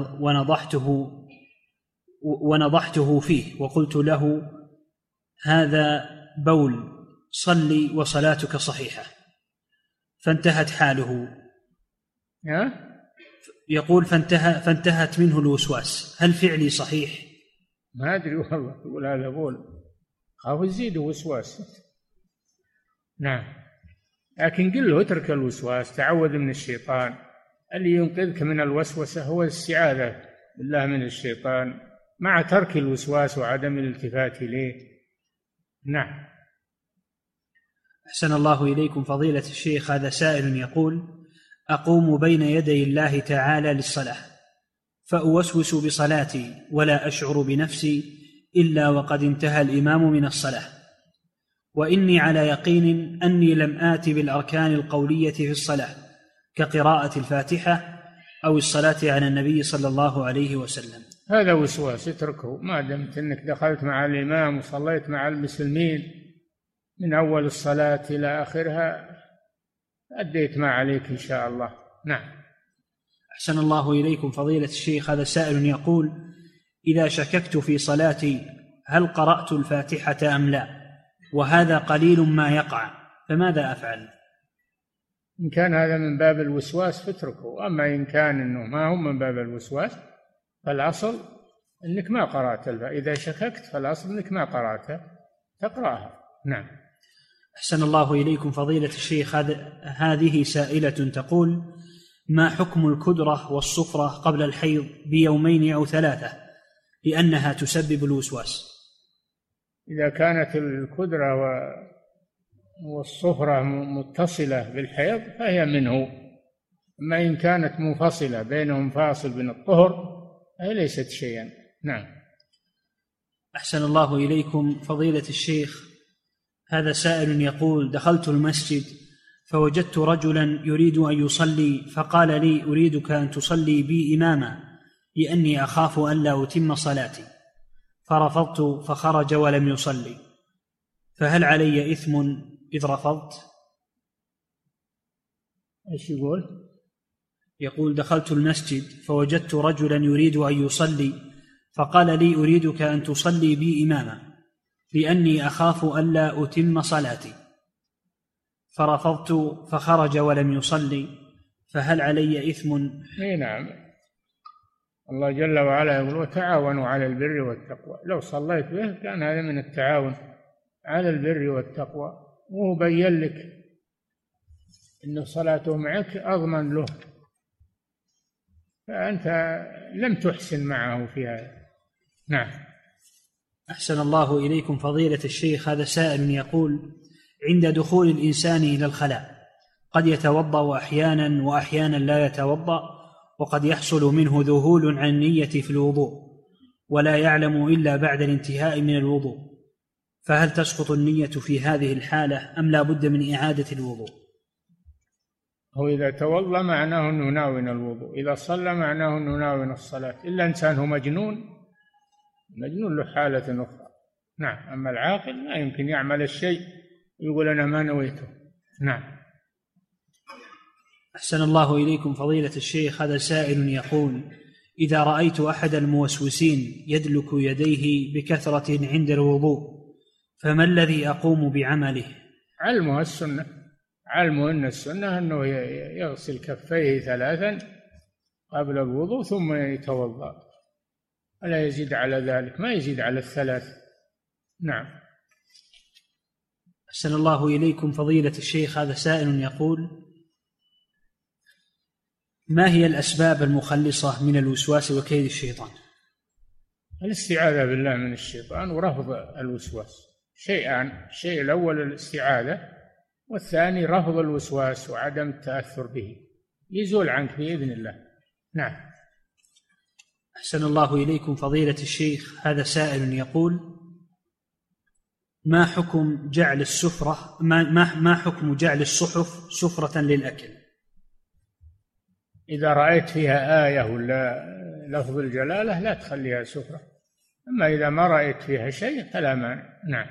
ونضحته فيه وقلت له: هذا بول، صلي وصلاتك صحيحة. فانتهت حاله. يقول فانتهت منه الوسواس، هل فعلي صحيح؟ ما أدري والله، يقول هذا بول، خاف يزيد وسواس. نعم، لكن قل له اترك الوسواس، تعوذ من الشيطان. اللي ينقذك من الوسوسة هو الاستعاذة بالله من الشيطان مع ترك الوسواس وعدم الالتفات إليه. نعم. أحسن الله إليكم فضيلة الشيخ، هذا سائل يقول: أقوم بين يدي الله تعالى للصلاة فأوسوس بصلاتي ولا أشعر بنفسي إلا وقد انتهى الإمام من الصلاة، وإني على يقين أني لم آت بالأركان القولية في الصلاة كقراءة الفاتحة أو الصلاة على النبي صلى الله عليه وسلم. هذا وسواس، اتركه ما دمت أنك دخلت مع الإمام وصليت مع المسلمين من أول الصلاة إلى آخرها، أديت ما عليك إن شاء الله. نعم. أحسن الله إليكم فضيلة الشيخ، هذا سائل يقول: إذا شككت في صلاتي هل قرأت الفاتحة أم لا، وهذا قليل ما يقع، فماذا أفعل؟ إن كان هذا من باب الوسواس فاتركه، أما إن كان إنه ما هو من باب الوسواس فالأصل أنك ما قرأت إذا شككت فالأصل أنك ما قرأتها، تقرأها. نعم. أحسن الله إليكم فضيلة الشيخ، هذه سائلة تقول: ما حكم الكدرة والصفرة قبل الحيض بيومين أو 3 لأنها تسبب الوسواس؟ إذا كانت الكدرة والصفرة متصلة بالحيض فهي منه، أما إن كانت منفصلة بينهم فاصل بين الطهر فهي ليست شيئا. نعم. أحسن الله إليكم فضيلة الشيخ، هذا سائل يقول: دخلت المسجد فوجدت رجلا يريد أن يصلي فقال لي: أريدك أن تصلي بي إماما لأني أخاف أن لا أتم صلاتي، فرفضت فخرج ولم يصلي، فهل علي إثم إذ رفضت؟ إيش يقول؟ يقول: دخلت المسجد فوجدت رجلا يريد أن يصلي فقال لي: أريدك أن تصلي بي إماما لأني أخاف أن لا أتم صلاتي، فرفضت فخرج ولم يصلي، فهل علي إثم؟ نعم، الله جل وعلا يقول: وتعاونوا على البر والتقوى. لو صليت به كان هذا من التعاون على البر والتقوى، وهو بين لك إن صلاته معك أضمن له، فأنت لم تحسن معه في هذا. نعم. أحسن الله إليكم فضيلة الشيخ، هذا سائل يقول: عند دخول الإنسان إلى الخلاء قد يتوضأ أحيانا وأحيانا لا يتوضأ، وقد يحصل منه ذهول عن النية في الوضوء ولا يعلم إلا بعد الانتهاء من الوضوء، فهل تسقط النية في هذه الحالة أم لا بد من إعادة الوضوء؟ هو إذا توضأ معناه أنه ناوي الوضوء، إذا صلى معناه أنه ناوي الصلاة، إلا إنسان هو مجنون له حالة أخرى. نعم. أما العاقل ما يمكن يعمل الشيء يقول أنا ما نويته. نعم. أحسن الله إليكم فضيلة الشيخ، هذا سائل يقول: إذا رأيت أحد الموسوسين يدلك يديه بكثرة عند الوضوء فما الذي أقوم بعمله؟ علمه السنة، علمه أن السنة أنه يغسل كفيه 3 قبل الوضوء ثم يتوضأ، ولا يزيد على ذلك، ما يزيد على 3. نعم. أحسن الله إليكم فضيلة الشيخ، هذا سائل يقول: ما هي الأسباب المخلصة من الوسواس وكيد الشيطان؟ الاستعاذة بالله من الشيطان ورفض الوسواس، شيئان: الشيء الأول الاستعاذة، والثاني رفض الوسواس وعدم التأثر به، يزول عنك بإذن الله. نعم. أحسن الله إليكم فضيلة الشيخ، هذا سائل يقول: ما حكم جعل السفرة ما حكم جعل الصحف سفرة للأكل؟ إذا رأيت فيها آية ولا لفظ الجلالة لا تخليها سفرة، أما إذا ما رأيت فيها شيء فلا مانع. نعم.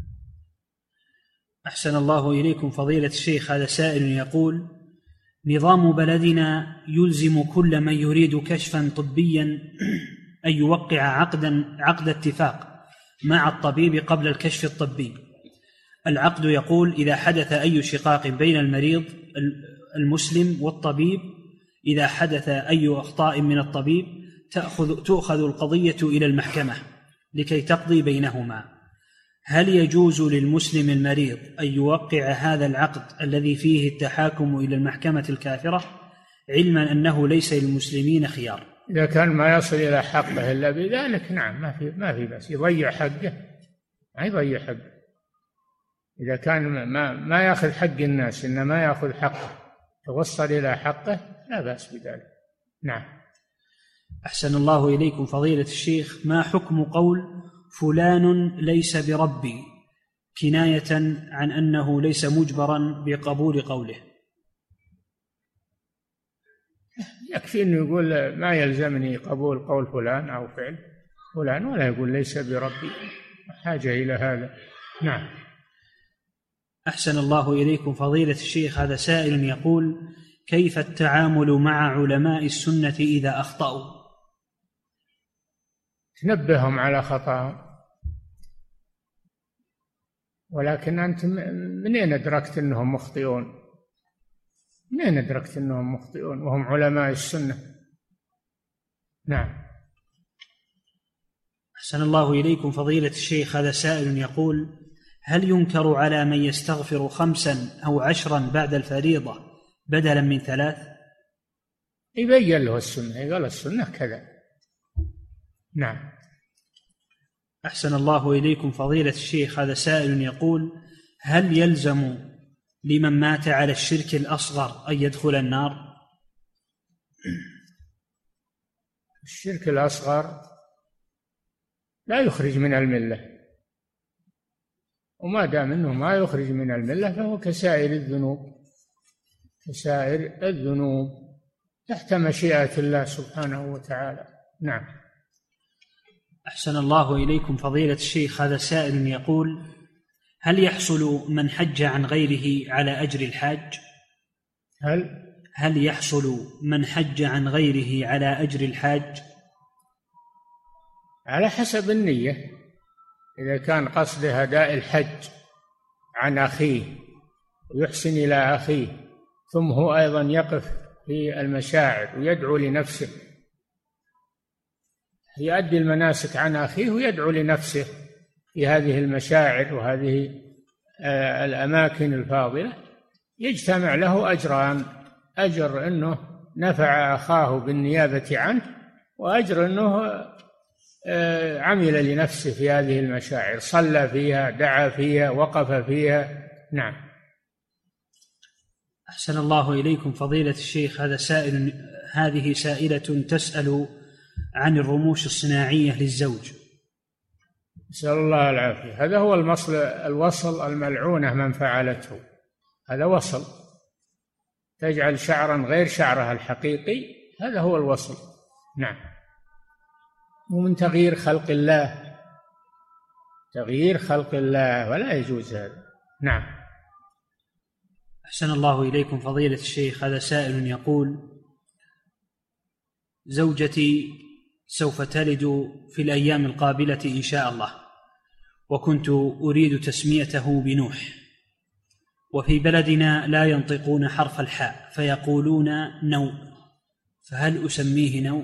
أحسن الله إليكم فضيلة الشيخ، هذا سائل يقول: نظام بلدنا يلزم كل من يريد كشفا طبيا أن يوقع عقد اتفاق مع الطبيب قبل الكشف الطبي. العقد يقول: إذا حدث أي شقاق بين المريض المسلم والطبيب، إذا حدث أي أخطاء من الطبيب تؤخذ القضية إلى المحكمة لكي تقضي بينهما. هل يجوز للمسلم المريض أن يوقع هذا العقد الذي فيه التحاكم إلى المحكمة الكافرة، علما أنه ليس للمسلمين خيار؟ إذا كان ما يصل إلى حقه إلا بذلك نعم، ما في بس يضيع حقه، ما يضيع حقه. إذا كان ما يأخذ حق الناس إنما يأخذ حقه، توصل إلى حقه، لا بأس بذلك. نعم. أحسن الله إليكم فضيلة الشيخ، ما حكم قول فلان ليس بربي كناية عن أنه ليس مجبرا بقبول قوله؟ يكفي أنه يقول ما يلزمني قبول قول فلان أو فعل فلان، ولا يقول ليس بربي، حاجة إلى هذا. نعم. أحسن الله إليكم فضيلة الشيخ، هذا سائل يقول: كيف التعامل مع علماء السنة إذا أخطأوا؟ تنبههم على خطأهم، ولكن أنت منين أدركت أنهم مخطئون؟ منين أدركت أنهم مخطئون وهم علماء السنة؟ نعم. أحسن الله إليكم فضيلة الشيخ، هذا سائل يقول: هل ينكر على من يستغفر 5 أو 10 بعد الفريضة بدلا من 3؟ يبين له السنة، يقول السنة كذا. نعم. أحسن الله إليكم فضيلة الشيخ، هذا سائل يقول: هل يلزم لمن مات على الشرك الأصغر أن يدخل النار؟ الشرك الأصغر لا يخرج من الملة، وما دام أنه ما يخرج من الملة فهو كسائر الذنوب، كسائر الذنوب تحت مشيئة الله سبحانه وتعالى. نعم. أحسن الله إليكم فضيلة الشيخ، هذا سائل يقول: هل يحصل من حج عن غيره على أجر الحاج؟ هل يحصل من حج عن غيره على أجر الحاج؟ على حسب النية، إذا كان قصده أداء الحج عن أخيه ويحسن إلى أخيه، ثم هو أيضا يقف في المشاعر ويدعو لنفسه، يؤدي المناسك عن أخيه ويدعو لنفسه في هذه المشاعر وهذه الأماكن الفاضلة، يجتمع له أجران: أجر أنه نفع أخاه بالنيابة عنه، وأجر أنه عمل لنفسه في هذه المشاعر، صلى فيها، دعا فيها، وقف فيها. نعم. أحسن الله إليكم فضيلة الشيخ، هذه سائلة تسأل عن الرموش الصناعية للزوج. نسأل الله العافية. هذا هو الوصل الملعونة من فعلته، هذا وصل تجعل شعرا غير شعرها الحقيقي، هذا هو الوصل. نعم. ومن تغيير خلق الله، تغيير خلق الله، ولا يجوز هذا. نعم. أحسن الله إليكم فضيلة الشيخ، هذا سائل يقول: زوجتي سوف تلد في الأيام القابلة إن شاء الله، وكنت أريد تسميته بنوح، وفي بلدنا لا ينطقون حرف الحاء فيقولون نو، فهل أسميه نو؟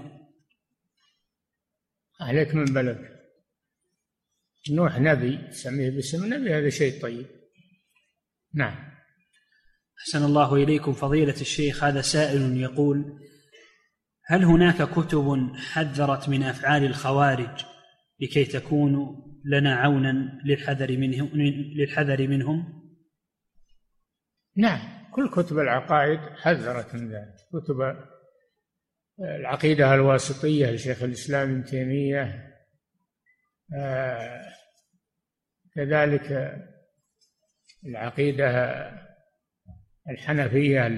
عليك من بلد. نوح نبي، سميه باسم نبي، هذا شيء طيب. نعم. أحسن الله إليكم فضيلة الشيخ، هذا سائل يقول: هل هناك كتب حذرت من أفعال الخوارج لكي تكونوا لنا عونا للحذر منهم؟ نعم، كل كتب العقائد حذرت من ذلك. كتب العقيدة الواسطية لشيخ الإسلام ابن تيمية، كذلك العقيدة الحنفية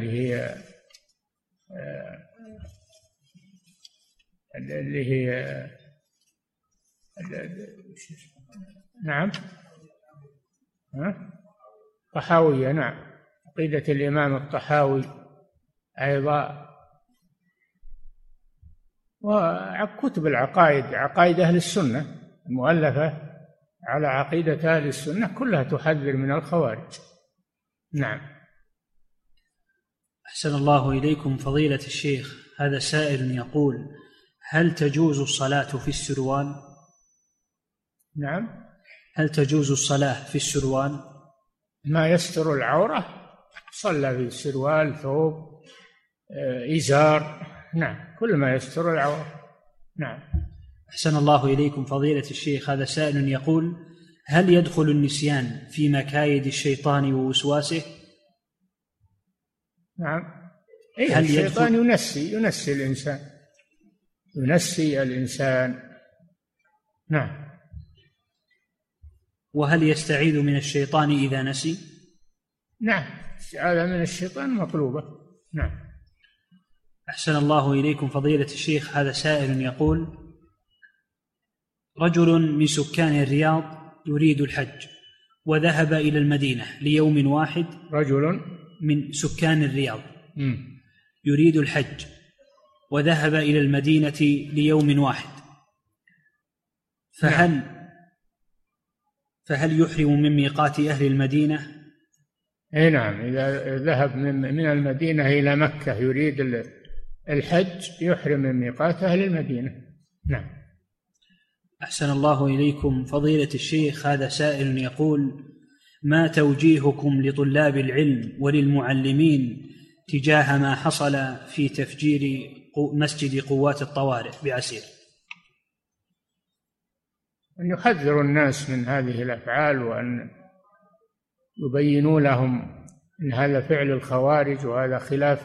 اللي هي نعم طحاوية. نعم، عقيدة الإمام الطحاوي أيضا، وكتب العقائد، عقائد أهل السنة المؤلفة على عقيدة أهل السنة كلها تحذر من الخوارج. نعم. أحسن الله إليكم فضيلة الشيخ، هذا سائل يقول: هل تجوز الصلاة في السروال؟ نعم. هل تجوز الصلاة في السروال؟ ما يستر العورة صلى في السروال، ثوب، إزار. نعم، كل ما يستر العورة. نعم. أحسن الله إليكم فضيلة الشيخ، هذا سائل يقول: هل يدخل النسيان في مكايد الشيطان ووسواسه؟ نعم. هل الشيطان ينسي الإنسان، ينسي الإنسان. نعم. وهل يستعيذ من الشيطان إذا نسي؟ نعم، الاستعاذة من الشيطان مطلوبة. نعم. أحسن الله إليكم فضيلة الشيخ، هذا سائل يقول: رجل من سكان الرياض يريد الحج وذهب إلى المدينة ليوم واحد. رجل من سكان الرياض يريد الحج وذهب إلى المدينة ليوم واحد، فهل يحرم من ميقات أهل المدينة؟ أي نعم، إذا ذهب من المدينة إلى مكة يريد الحج يحرم من ميقات أهل المدينة. نعم. أحسن الله إليكم فضيلة الشيخ، هذا سائل يقول: ما توجيهكم لطلاب العلم وللمعلمين تجاه ما حصل في تفجير مسجد قوات الطوارئ بعسير؟ أن يحذروا الناس من هذه الأفعال، وأن يبينوا لهم أن هذا فعل الخوارج، وهذا خلاف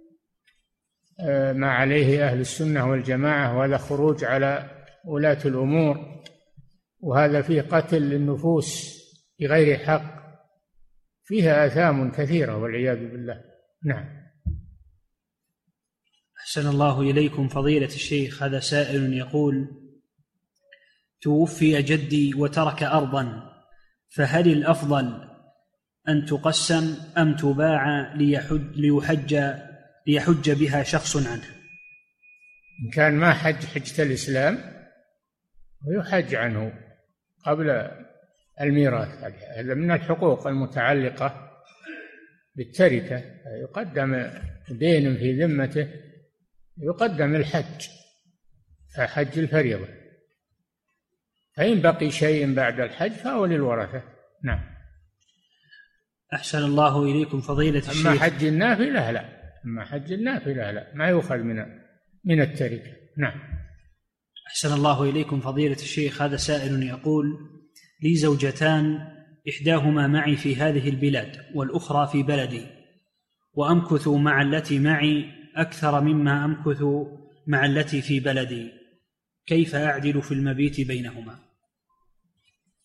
ما عليه أهل السنة والجماعة، وهذا خروج على ولاة الأمور، وهذا فيه قتل للنفوس بغير حق، فيها آثام كثيرة والعياذ بالله. نعم. أحسن الله إليكم فضيلة الشيخ، هذا سائل يقول: توفي جدي وترك أرضا، فهل الأفضل أن تقسم أم تباع ليحج بها شخص عنه؟ إن كان ما حجة الإسلام ويحج عنه قبل الميراث، هذا من الحقوق المتعلقة بالتركة، يقدم دين في ذمته، يقدم الحج، حج الفريضة، فإن بقي شيء بعد الحج فهو للورثة. نعم. أحسن الله إليكم فضيلة الشيخ. أما حج النافلة لا، أما حج النافلة لا، ما يؤخذ من التركة. نعم. أحسن الله إليكم فضيلة الشيخ، هذا سائل يقول: لي زوجتان، إحداهما معي في هذه البلاد والأخرى في بلدي، وأمكث مع التي معي أكثر مما أمكث مع التي في بلدي، كيف أعدل في المبيت بينهما؟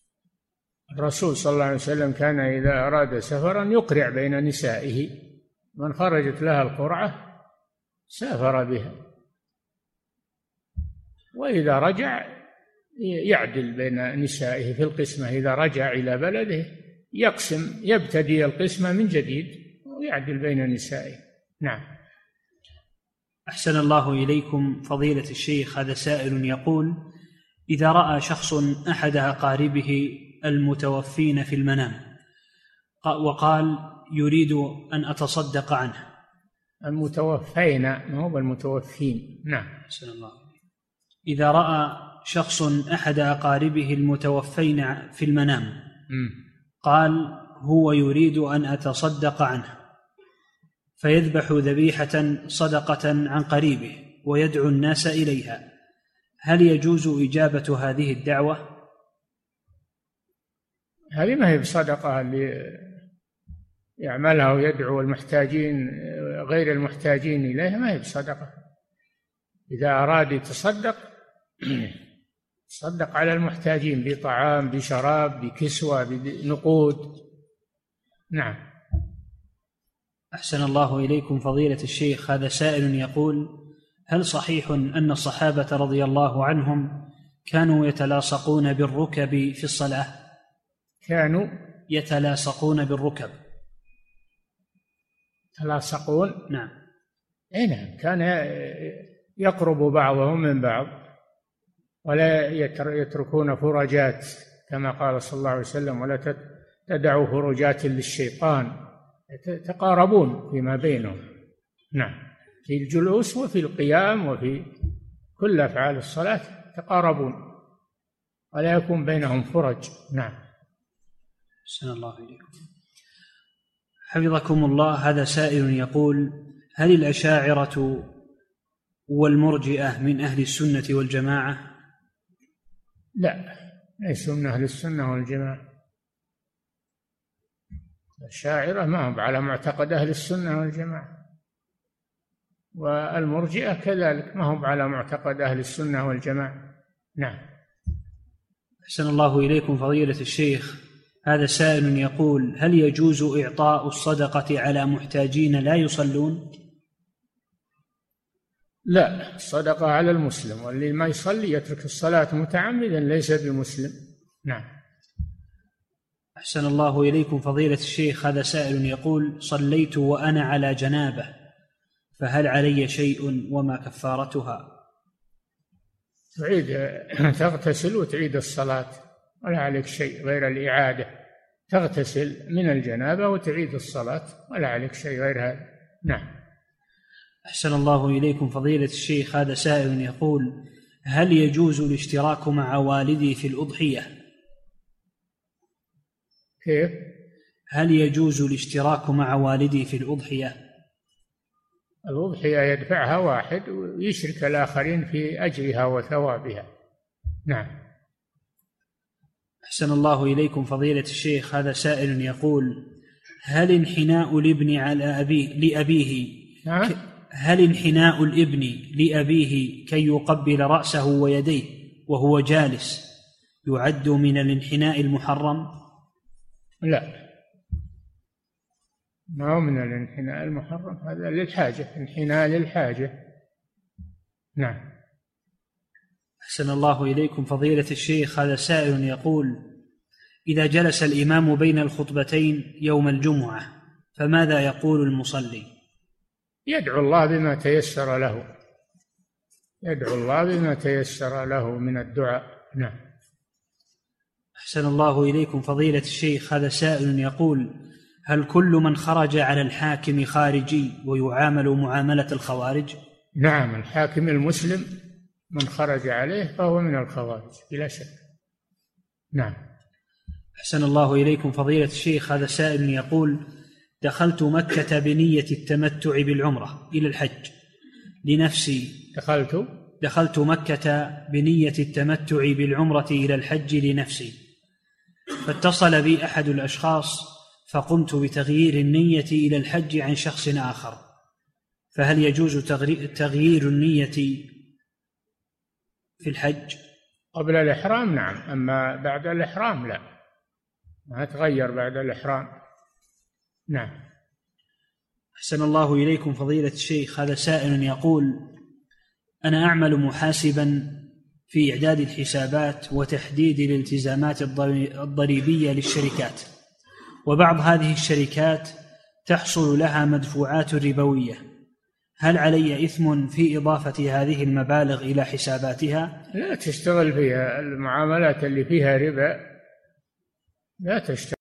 الرسول صلى الله عليه وسلم كان إذا أراد سفرا يقرع بين نسائه من خرجت لها القرعة سافر بها، وإذا رجع يعدل بين نسائه في القسمة. إذا رجع إلى بلده يقسم، يبتدي القسمة من جديد ويعدل بين نسائه. نعم. أحسن الله إليكم فضيلة الشيخ، هذا سائل يقول: إذا رأى شخص أحد أقاربه المتوفين في المنام وقال يريد أن أتصدق عنه. المتوفين ما هو المتوفين. نعم. أحسن الله. إذا رأى شخص أحد أقاربه المتوفين في المنام قال هو يريد أن أتصدق عنه، فيذبح ذبيحة صدقة عن قريبه ويدعو الناس إليها، هل يجوز إجابة هذه الدعوة؟ هذه ما هي بصدقة اللي يعملها ويدعو المحتاجين غير المحتاجين إليها، ما هي بصدقة. إذا أراد يتصدق تصدق على المحتاجين بطعام بشراب بكسوة بنقود. نعم. أحسن الله إليكم فضيلة الشيخ، هذا سائل يقول: هل صحيح أن الصحابة رضي الله عنهم كانوا يتلاصقون بالركب في الصلاة؟ كانوا يتلاصقون بالركب. يتلاصقون؟ نعم. نعم، كان يقرب بعضهم من بعض ولا يتركون فرجات، كما قال صلى الله عليه وسلم: ولا تدعوا فرجات للشيطان. يتقاربون فيما بينهم. نعم، في الجلوس وفي القيام وفي كل أفعال الصلاة يتقاربون ولا يكون بينهم فرج. نعم. أحسن الله إليكم حفظكم الله، هذا سائل يقول: هل الأشاعرة والمرجئة من أهل السنة والجماعة؟ لا، ليسوا من أهل السنة والجماعة. الأشاعرة ما هم على معتقد أهل السنة والجماعة، والمرجئة كذلك ما هم على معتقد أهل السنة والجماعة. نعم. أحسن الله إليكم فضيلة الشيخ، هذا سائل يقول: هل يجوز إعطاء الصدقة على محتاجين لا يصلون؟ لا، الصدقة على المسلم، واللي ما يصلي يترك الصلاة متعمدا ليس بمسلم. نعم. أحسن الله إليكم فضيلة الشيخ، هذا سائل يقول: صليت وأنا على جنابة، فهل علي شيء وما كفارتها؟ تغتسل وتعيد الصلاة، ولا عليك شيء غير الإعادة. تغتسل من الجنابة وتعيد الصلاة ولا عليك شيء غير هذا. نعم. أحسن الله إليكم فضيلة الشيخ، هذا سائل يقول: هل يجوز الاشتراك مع والدي في الأضحية؟ كيف؟ هل يجوز الاشتراك مع والدي في الأضحية؟ الأضحية يدفعها واحد ويشرك الآخرين في أجرها وثوابها. نعم. أحسن الله إليكم فضيلة الشيخ، هذا سائل يقول: هل انحناء الابن لأبيه هل انحناء الابن لأبيه كي يقبل رأسه ويديه وهو جالس يعد من الانحناء المحرم؟ لا، ما هو من الانحناء المحرم، هذا للحاجة، انحناء للحاجة. نعم. أحسن الله إليكم فضيلة الشيخ، هذا سائل يقول: إذا جلس الإمام بين الخطبتين يوم الجمعة فماذا يقول المصلي؟ يدعو الله بما تيسر له، يدعو الله بما تيسر له من الدعاء. نعم. أحسن الله إليكم فضيلة الشيخ، هذا سائل يقول: هل كل من خرج على الحاكم خارجي ويعامل معاملة الخوارج؟ نعم، الحاكم المسلم من خرج عليه فهو من الخوارج بلا شك. نعم. أحسن الله إليكم فضيلة الشيخ، هذا سائل يقول: دخلت مكة بنية التمتع بالعمرة إلى الحج لنفسي. دخلت مكة بنية التمتع بالعمرة إلى الحج لنفسي، فاتصل بي أحد الأشخاص فقمت بتغيير النية إلى الحج عن شخص آخر، فهل يجوز تغيير النية في الحج؟ قبل الإحرام نعم، أما بعد الإحرام لا، ما تغير بعد الإحرام. نعم. أحسن الله إليكم فضيلة الشيخ. هذا سائل يقول: أنا أعمل محاسبا في إعداد الحسابات وتحديد الالتزامات الضريبية للشركات، وبعض هذه الشركات تحصل لها مدفوعات ربوية، هل علي إثم في إضافة هذه المبالغ إلى حساباتها؟ لا تشتغل فيها المعاملات اللي فيها ربا، لا تشتغل